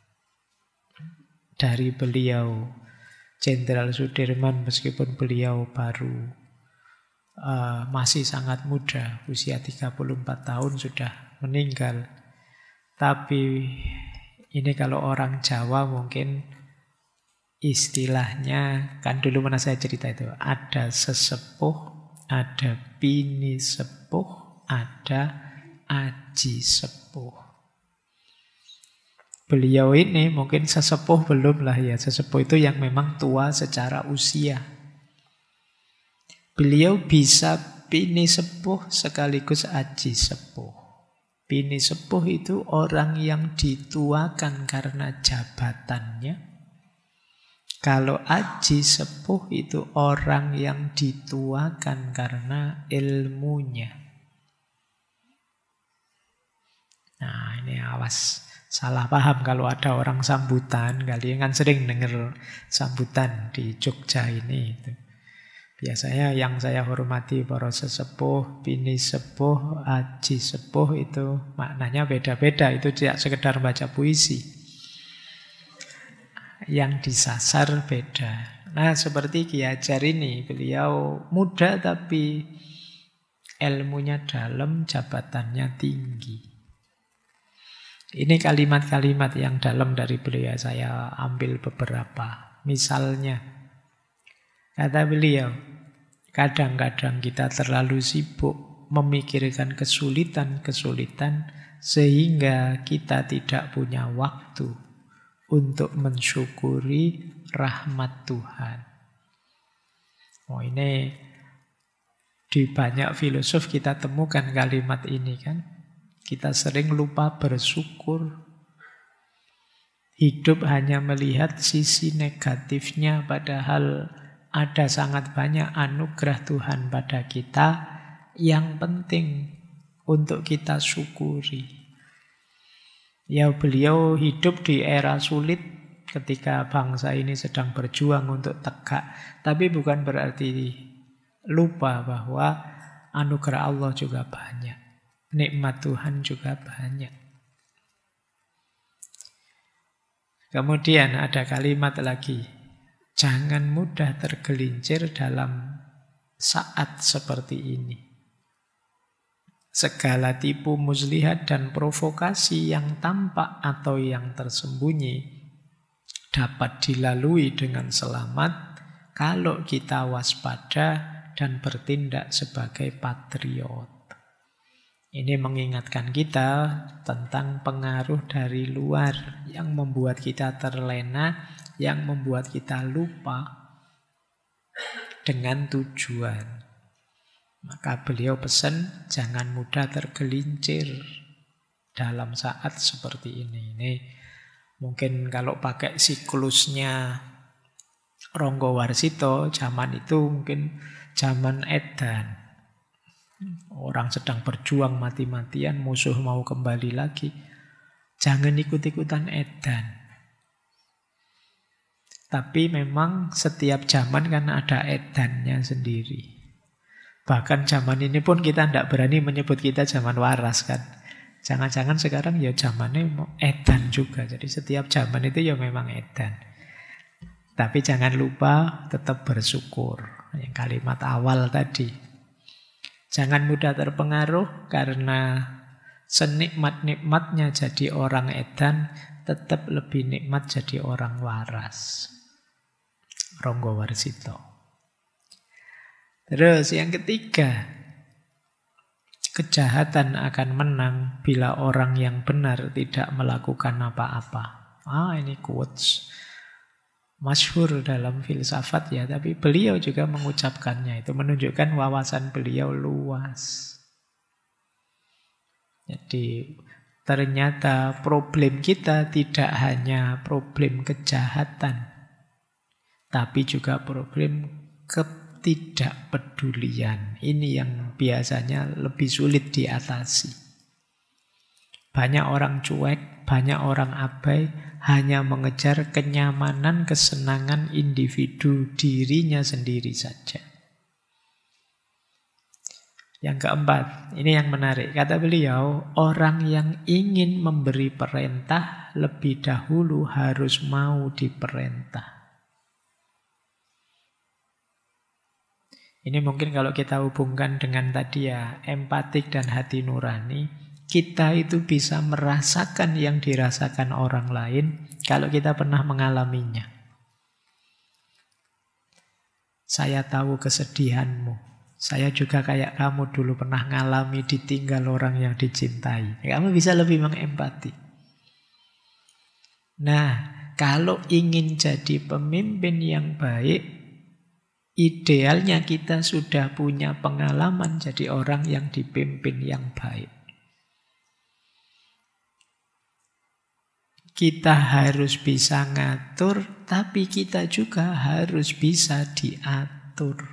dari beliau Jenderal Sudirman, meskipun beliau baru masih sangat muda, usia 34 tahun sudah meninggal. Tapi ini kalau orang Jawa mungkin istilahnya, kan dulu mana saya cerita itu, ada sesepuh, ada bini sepuh, ada aji sepuh. Beliau ini mungkin sesepuh belum lah ya. Sesepuh itu yang memang tua secara usia. Beliau bisa bini sepuh sekaligus aji sepuh. Bini sepuh itu orang yang dituakan karena jabatannya. Kalau aji sepuh itu orang yang dituakan karena ilmunya. Nah ini awas. Salah paham kalau ada orang sambutan. Kalian kan sering dengar sambutan di Jogja ini. Biasanya yang saya hormati para sesepuh, bini sepuh, aji sepuh itu maknanya beda-beda. Itu tidak sekedar baca puisi. Yang disasar beda. Nah seperti Ki Hajar ini, beliau muda tapi ilmunya dalam, jabatannya tinggi. Ini kalimat-kalimat yang dalam dari beliau, saya ambil beberapa. Misalnya, kata beliau, kadang-kadang kita terlalu sibuk memikirkan kesulitan-kesulitan sehingga kita tidak punya waktu untuk mensyukuri rahmat Tuhan. Oh ini di banyak filosof kita temukan kalimat ini kan. Kita sering lupa bersyukur. Hidup hanya melihat sisi negatifnya, padahal ada sangat banyak anugerah Tuhan pada kita yang penting untuk kita syukuri. Ya beliau hidup di era sulit ketika bangsa ini sedang berjuang untuk tegak. Tapi bukan berarti lupa bahwa anugerah Allah juga banyak. Nikmat Tuhan juga banyak. Kemudian ada kalimat lagi. Jangan mudah tergelincir dalam saat seperti ini. Segala tipu muslihat dan provokasi yang tampak atau yang tersembunyi dapat dilalui dengan selamat kalau kita waspada dan bertindak sebagai patriot. Ini mengingatkan kita tentang pengaruh dari luar yang membuat kita terlena, yang membuat kita lupa dengan tujuan. Maka beliau pesan, jangan mudah tergelincir dalam saat seperti ini. Ini mungkin kalau pakai siklusnya Ronggo Warsito, zaman itu mungkin zaman edan. Orang sedang berjuang mati-matian, musuh mau kembali lagi. Jangan ikut-ikutan edan. Tapi memang setiap zaman kan ada edannya sendiri. Bahkan zaman ini pun kita tidak berani menyebut kita zaman waras kan. Jangan-jangan sekarang ya zamannya edan juga. Jadi setiap zaman itu ya memang edan. Tapi jangan lupa tetap bersyukur. Yang kalimat awal tadi. Jangan mudah terpengaruh karena senikmat-nikmatnya jadi orang edan, tetap lebih nikmat jadi orang waras. Ronggo Warsito. Terus yang ketiga, kejahatan akan menang bila orang yang benar tidak melakukan apa-apa. Ini quotes masyhur dalam filsafat ya, tapi beliau juga mengucapkannya. Itu menunjukkan wawasan beliau luas. Jadi ternyata problem kita tidak hanya problem kejahatan, tapi juga problem ketidakpedulian. Ini yang biasanya lebih sulit diatasi. Banyak orang cuek, banyak orang abai, hanya mengejar kenyamanan, kesenangan individu dirinya sendiri saja. Yang keempat, ini yang menarik. Kata beliau, orang yang ingin memberi perintah lebih dahulu harus mau diperintah. Ini mungkin kalau kita hubungkan dengan tadi ya, empatik dan hati nurani, kita itu bisa merasakan yang dirasakan orang lain kalau kita pernah mengalaminya. Saya tahu kesedihanmu. Saya juga kayak kamu dulu pernah ngalami ditinggal orang yang dicintai. Kamu bisa lebih mengempati. Nah, kalau ingin jadi pemimpin yang baik, idealnya kita sudah punya pengalaman jadi orang yang dipimpin yang baik. Kita harus bisa ngatur, tapi kita juga harus bisa diatur.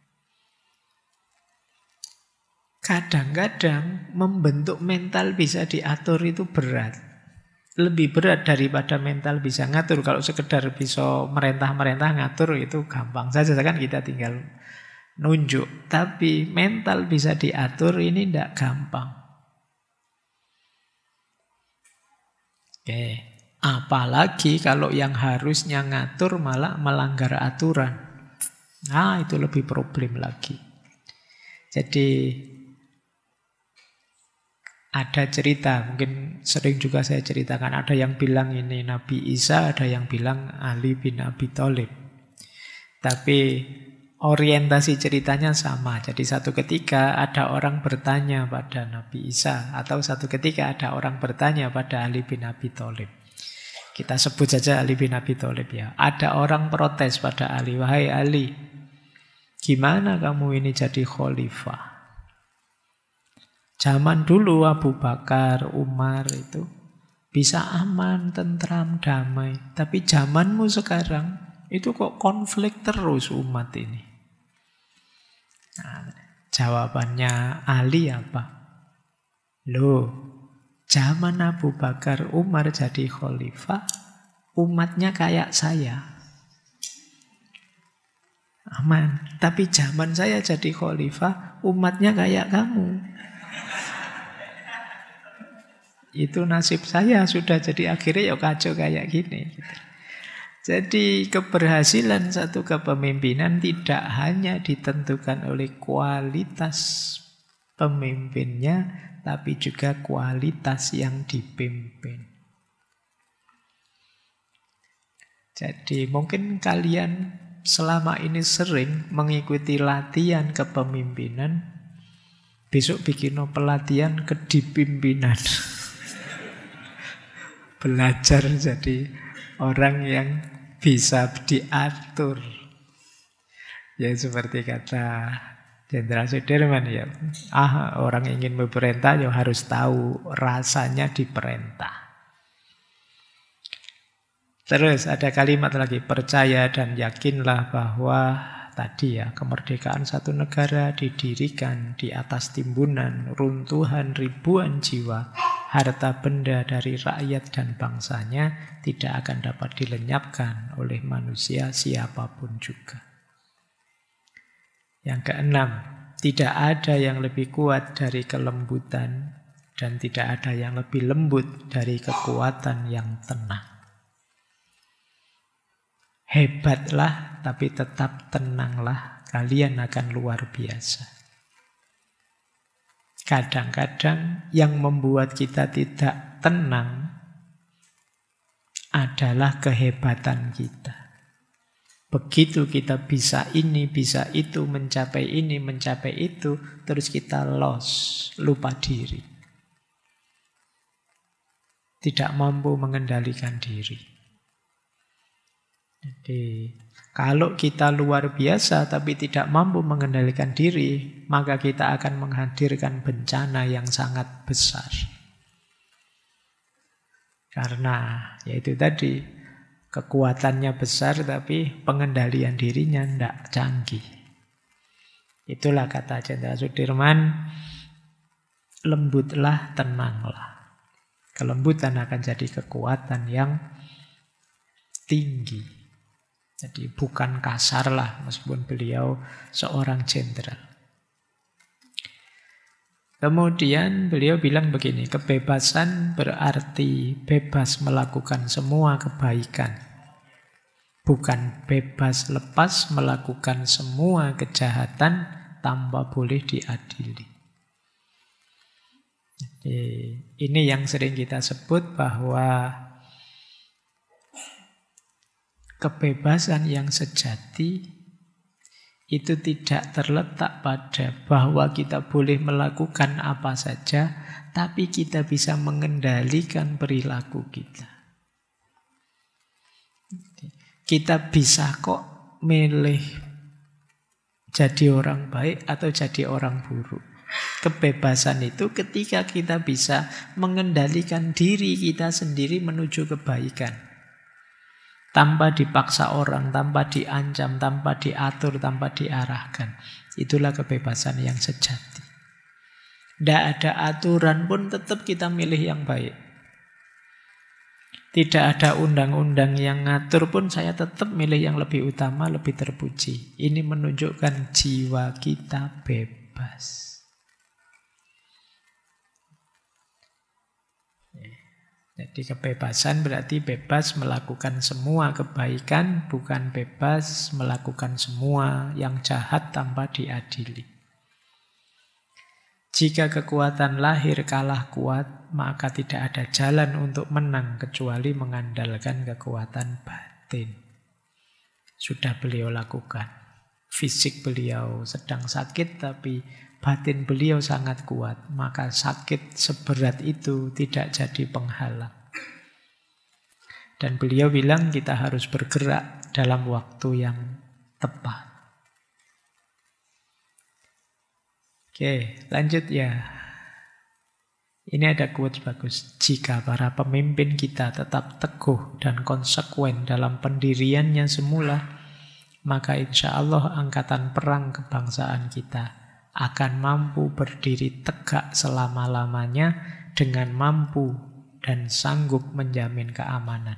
Kadang-kadang membentuk mental bisa diatur itu berat. Lebih berat daripada mental bisa ngatur. Kalau sekedar bisa merentah-merentah ngatur itu gampang saja kan, kita tinggal nunjuk. Tapi mental bisa diatur ini tidak gampang. Oke. Apalagi kalau yang harusnya ngatur malah melanggar aturan. Nah, itu lebih problem lagi. Jadi ada cerita, mungkin sering juga saya ceritakan. Ada yang bilang ini Nabi Isa, ada yang bilang Ali bin Abi Thalib. Tapi orientasi ceritanya sama. Jadi satu ketika ada orang bertanya pada Nabi Isa, atau satu ketika ada orang bertanya pada Ali bin Abi Thalib. Kita sebut saja Ali bin Abi Thalib ya. Ada orang protes pada Ali, wahai Ali, gimana kamu ini jadi khalifah? Zaman dulu Abu Bakar, Umar itu bisa aman, tentram, damai. Tapi zamanmu sekarang itu kok konflik terus umat ini. Nah, jawabannya Ali apa? Loh, zaman Abu Bakar, Umar jadi khalifah, umatnya kayak saya. Aman. Tapi zaman saya jadi khalifah, umatnya kayak kamu. Itu nasib saya sudah jadi akhirnya ya kacau kayak gini. Jadi keberhasilan satu kepemimpinan tidak hanya ditentukan oleh kualitas pemimpinnya, tapi juga kualitas yang dipimpin. Jadi mungkin kalian selama ini sering mengikuti latihan kepemimpinan, besok bikin pelatihan kedipimpinan. Belajar jadi orang yang bisa diatur. Ya seperti kata Jenderal Sudirman ya. Orang ingin memerintah ya harus tahu rasanya diperintah. Terus ada kalimat lagi, percaya dan yakinlah bahwa tadi ya, kemerdekaan satu negara didirikan di atas timbunan runtuhan ribuan jiwa. Harta benda dari rakyat dan bangsanya tidak akan dapat dilenyapkan oleh manusia siapapun juga. Yang keenam, tidak ada yang lebih kuat dari kelembutan dan tidak ada yang lebih lembut dari kekuatan yang tenang. Hebatlah, tapi tetap tenanglah, kalian akan luar biasa. Kadang-kadang yang membuat kita tidak tenang adalah kehebatan kita. Begitu kita bisa ini, bisa itu, mencapai ini, mencapai itu, terus kita lost, lupa diri. Tidak mampu mengendalikan diri. Jadi, kalau kita luar biasa tapi tidak mampu mengendalikan diri, maka kita akan menghadirkan bencana yang sangat besar. Karena, yaitu tadi, kekuatannya besar tapi pengendalian dirinya tidak canggih. Itulah kata Jenderal Sudirman, lembutlah, tenanglah. Kelembutan akan jadi kekuatan yang tinggi. Jadi bukan kasar lah, meskipun beliau seorang jenderal. Kemudian beliau bilang begini, kebebasan berarti bebas melakukan semua kebaikan. Bukan bebas lepas melakukan semua kejahatan tanpa boleh diadili. Jadi, ini yang sering kita sebut bahwa kebebasan yang sejati itu tidak terletak pada bahwa kita boleh melakukan apa saja, tapi kita bisa mengendalikan perilaku kita. Kita bisa kok milih jadi orang baik atau jadi orang buruk. Kebebasan itu ketika kita bisa mengendalikan diri kita sendiri menuju kebaikan. Tanpa dipaksa orang, tanpa diancam, tanpa diatur, tanpa diarahkan. Itulah kebebasan yang sejati. Tidak ada aturan pun tetap kita milih yang baik. Tidak ada undang-undang yang ngatur pun saya tetap milih yang lebih utama, lebih terpuji. Ini menunjukkan jiwa kita bebas. Jadi kebebasan berarti bebas melakukan semua kebaikan, bukan bebas melakukan semua yang jahat tanpa diadili. Jika kekuatan lahir kalah kuat, maka tidak ada jalan untuk menang kecuali mengandalkan kekuatan batin. Sudah beliau lakukan. Fisik beliau sedang sakit, tapi batin beliau sangat kuat, maka sakit seberat itu tidak jadi penghalang. Dan beliau bilang kita harus bergerak dalam waktu yang tepat. Oke, lanjut ya. Ini ada quotes bagus. Jika para pemimpin kita tetap teguh dan konsekuen dalam pendiriannya semula, maka insya Allah angkatan perang kebangsaan kita akan mampu berdiri tegak selama-lamanya dengan mampu dan sanggup menjamin keamanan.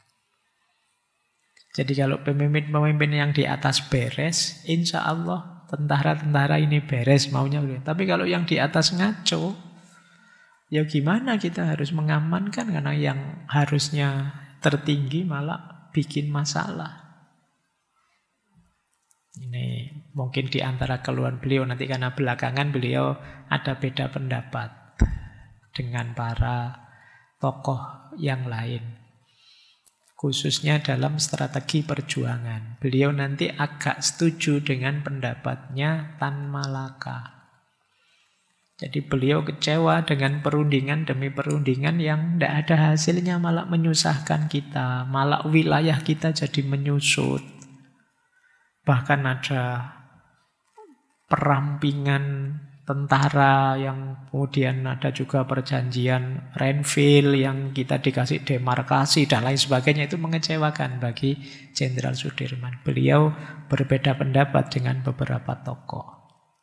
Jadi kalau pemimpin-pemimpin yang di atas beres, insya Allah tentara-tentara ini beres maunya. Tapi kalau yang di atas ngaco, ya gimana kita harus mengamankan karena yang harusnya tertinggi malah bikin masalah. Ini mungkin di antara keluhan beliau nanti karena belakangan beliau ada beda pendapat dengan para tokoh yang lain. Khususnya dalam strategi perjuangan. Beliau nanti agak setuju dengan pendapatnya Tan Malaka. Jadi beliau kecewa dengan perundingan demi perundingan yang tidak ada hasilnya, malah menyusahkan kita, malah wilayah kita jadi menyusut. Bahkan ada perampingan tentara yang kemudian ada juga perjanjian Renville yang kita dikasih demarkasi dan lain sebagainya. Itu mengecewakan bagi Jenderal Sudirman. Beliau berbeda pendapat dengan beberapa tokoh.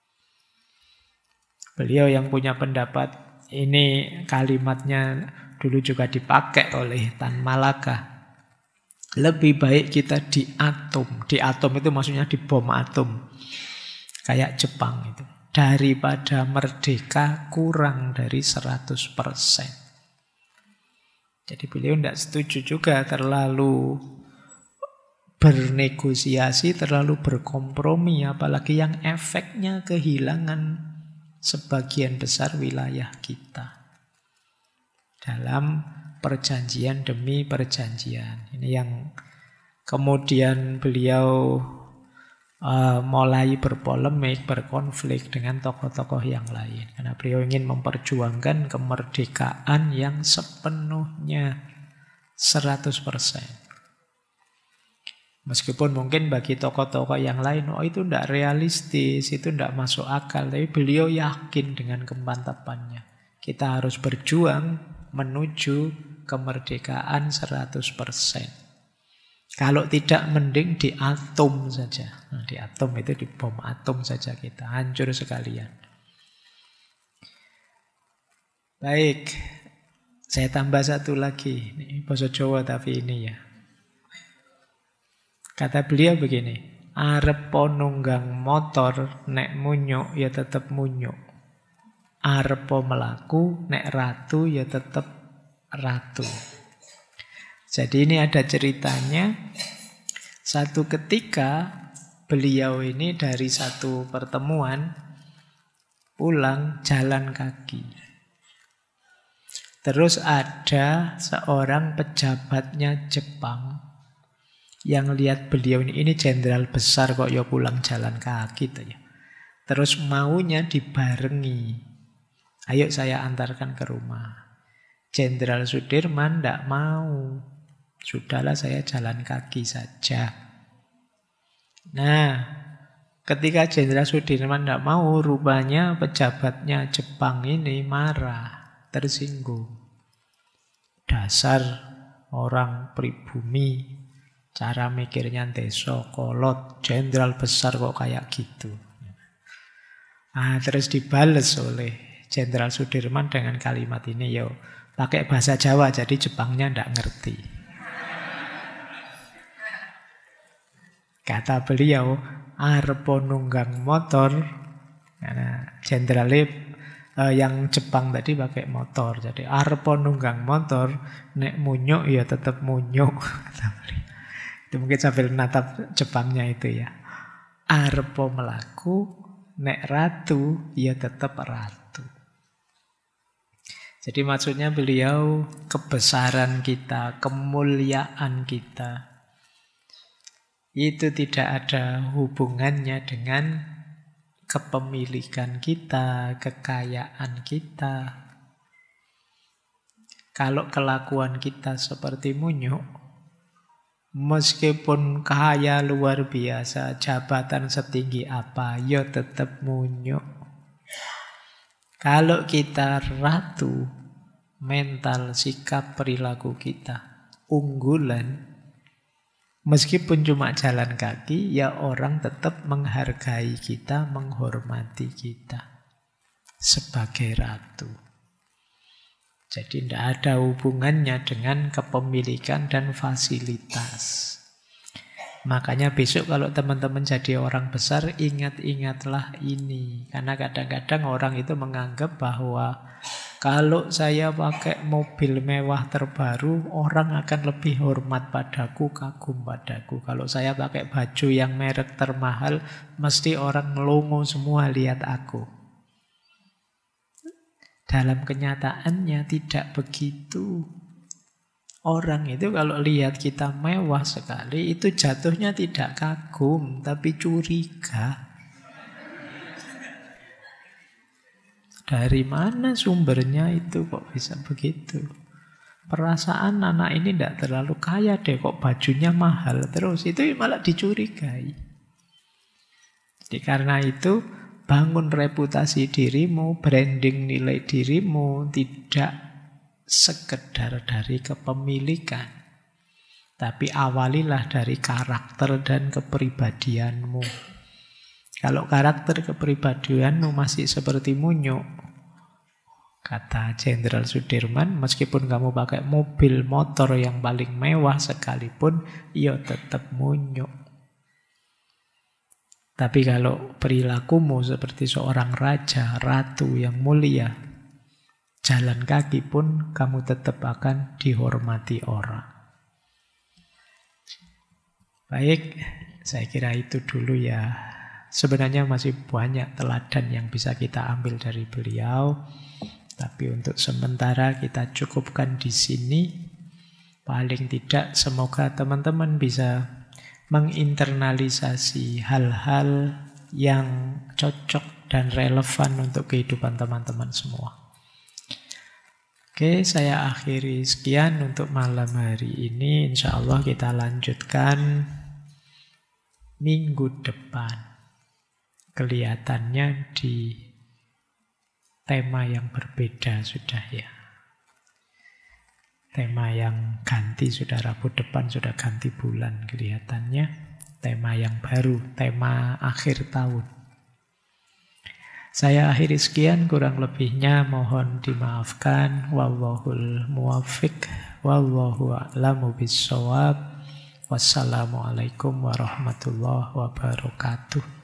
Beliau yang punya pendapat ini kalimatnya dulu juga dipakai oleh Tan Malaka. Lebih baik kita di atom. Di atom itu maksudnya di bom atom. Kayak Jepang itu. Daripada merdeka kurang dari 100%. Jadi beliau tidak setuju juga terlalu bernegosiasi, terlalu berkompromi. Apalagi yang efeknya kehilangan sebagian besar wilayah kita. Dalam perjanjian demi perjanjian. Ini yang kemudian beliau mulai berpolemik, berkonflik dengan tokoh-tokoh yang lain. Karena beliau ingin memperjuangkan kemerdekaan yang sepenuhnya 100%. Meskipun mungkin bagi tokoh-tokoh yang lain, itu tidak realistis, itu tidak masuk akal. Tapi beliau yakin dengan kemantapannya. Kita harus berjuang menuju kemerdekaan 100%. Kalau tidak, mending di atom saja. Nah, di atom itu, di bom atom saja kita. Hancur sekalian. Baik. Saya tambah satu lagi. Ini bahasa Jawa tapi ini ya. Kata beliau begini. Arep nunggang motor, nek munyuk ya tetep munyuk. Arep melaku, nek ratu ya tetep ratu. Jadi ini ada ceritanya. Satu ketika beliau ini dari satu pertemuan pulang jalan kaki. Terus ada seorang pejabatnya Jepang yang lihat beliau ini jenderal besar kok ya pulang jalan kaki tuh ya. Terus maunya dibarengi. Ayo saya antarkan ke rumah. Jenderal Sudirman tidak mau. Sudahlah saya jalan kaki saja. Nah, ketika Jenderal Sudirman tidak mau, rupanya pejabatnya Jepang ini marah, tersinggung. Dasar orang pribumi, cara mikirnya deso, kolot, jenderal besar kok kayak gitu. Terus dibales oleh Jenderal Sudirman dengan kalimat ini, yo pakai bahasa Jawa, jadi Jepangnya tidak ngerti. Kata beliau, arep nunggang motor, karena jenderalnya yang Jepang tadi pakai motor. Jadi arep nunggang motor, nek munyuk ya tetap munyuk. Itu mungkin sambil natap Jepangnya itu ya. Arep melaku, nek ratu ya tetap ratu. Jadi maksudnya beliau kebesaran kita, kemuliaan kita itu tidak ada hubungannya dengan kepemilikan kita, kekayaan kita. Kalau kelakuan kita seperti munyuk, meskipun kaya luar biasa, jabatan setinggi apa, ya tetap munyuk. Kalau kita ratu, mental, sikap, perilaku kita unggulan, meskipun cuma jalan kaki, ya orang tetap menghargai kita, menghormati kita sebagai ratu. Jadi tidak ada hubungannya dengan kepemilikan dan fasilitas. Makanya besok kalau teman-teman jadi orang besar, ingat-ingatlah ini. Karena kadang-kadang orang itu menganggap bahwa kalau saya pakai mobil mewah terbaru, orang akan lebih hormat padaku, kagum padaku. Kalau saya pakai baju yang merek termahal, mesti orang melongo semua lihat aku. Dalam kenyataannya tidak begitu. Orang itu kalau lihat kita mewah sekali, itu jatuhnya tidak kagum, tapi curiga. Dari mana sumbernya itu kok bisa begitu? Perasaan anak ini tidak terlalu kaya deh, kok bajunya mahal terus. Itu malah dicurigai. Jadi karena itu, bangun reputasi dirimu, branding nilai dirimu, tidak sekedar dari kepemilikan. Tapi awalilah dari karakter dan kepribadianmu. Kalau karakter kepribadianmu masih seperti munyuk, kata Jenderal Sudirman, meskipun kamu pakai mobil motor yang paling mewah sekalipun, ya tetap munyuk. Tapi kalau perilakumu seperti seorang raja, ratu yang mulia, jalan kaki pun kamu tetap akan dihormati orang. Baik, saya kira itu dulu ya sebenarnya masih banyak teladan yang bisa kita ambil dari beliau. Tapi untuk sementara kita cukupkan di sini. Paling tidak semoga teman-teman bisa menginternalisasi hal-hal yang cocok dan relevan untuk kehidupan teman-teman semua. Oke, saya akhiri sekian untuk malam hari ini. Insya Allah kita lanjutkan minggu depan. Kelihatannya di tema yang berbeda sudah ya. Tema yang ganti sudah Rabu depan, sudah ganti bulan kelihatannya. Tema yang baru, tema akhir tahun. Saya akhiri sekian, kurang lebihnya mohon dimaafkan. Wallahul muwaffiq, wallahu a'lamu bissawab. Wassalamualaikum warahmatullahi wabarakatuh.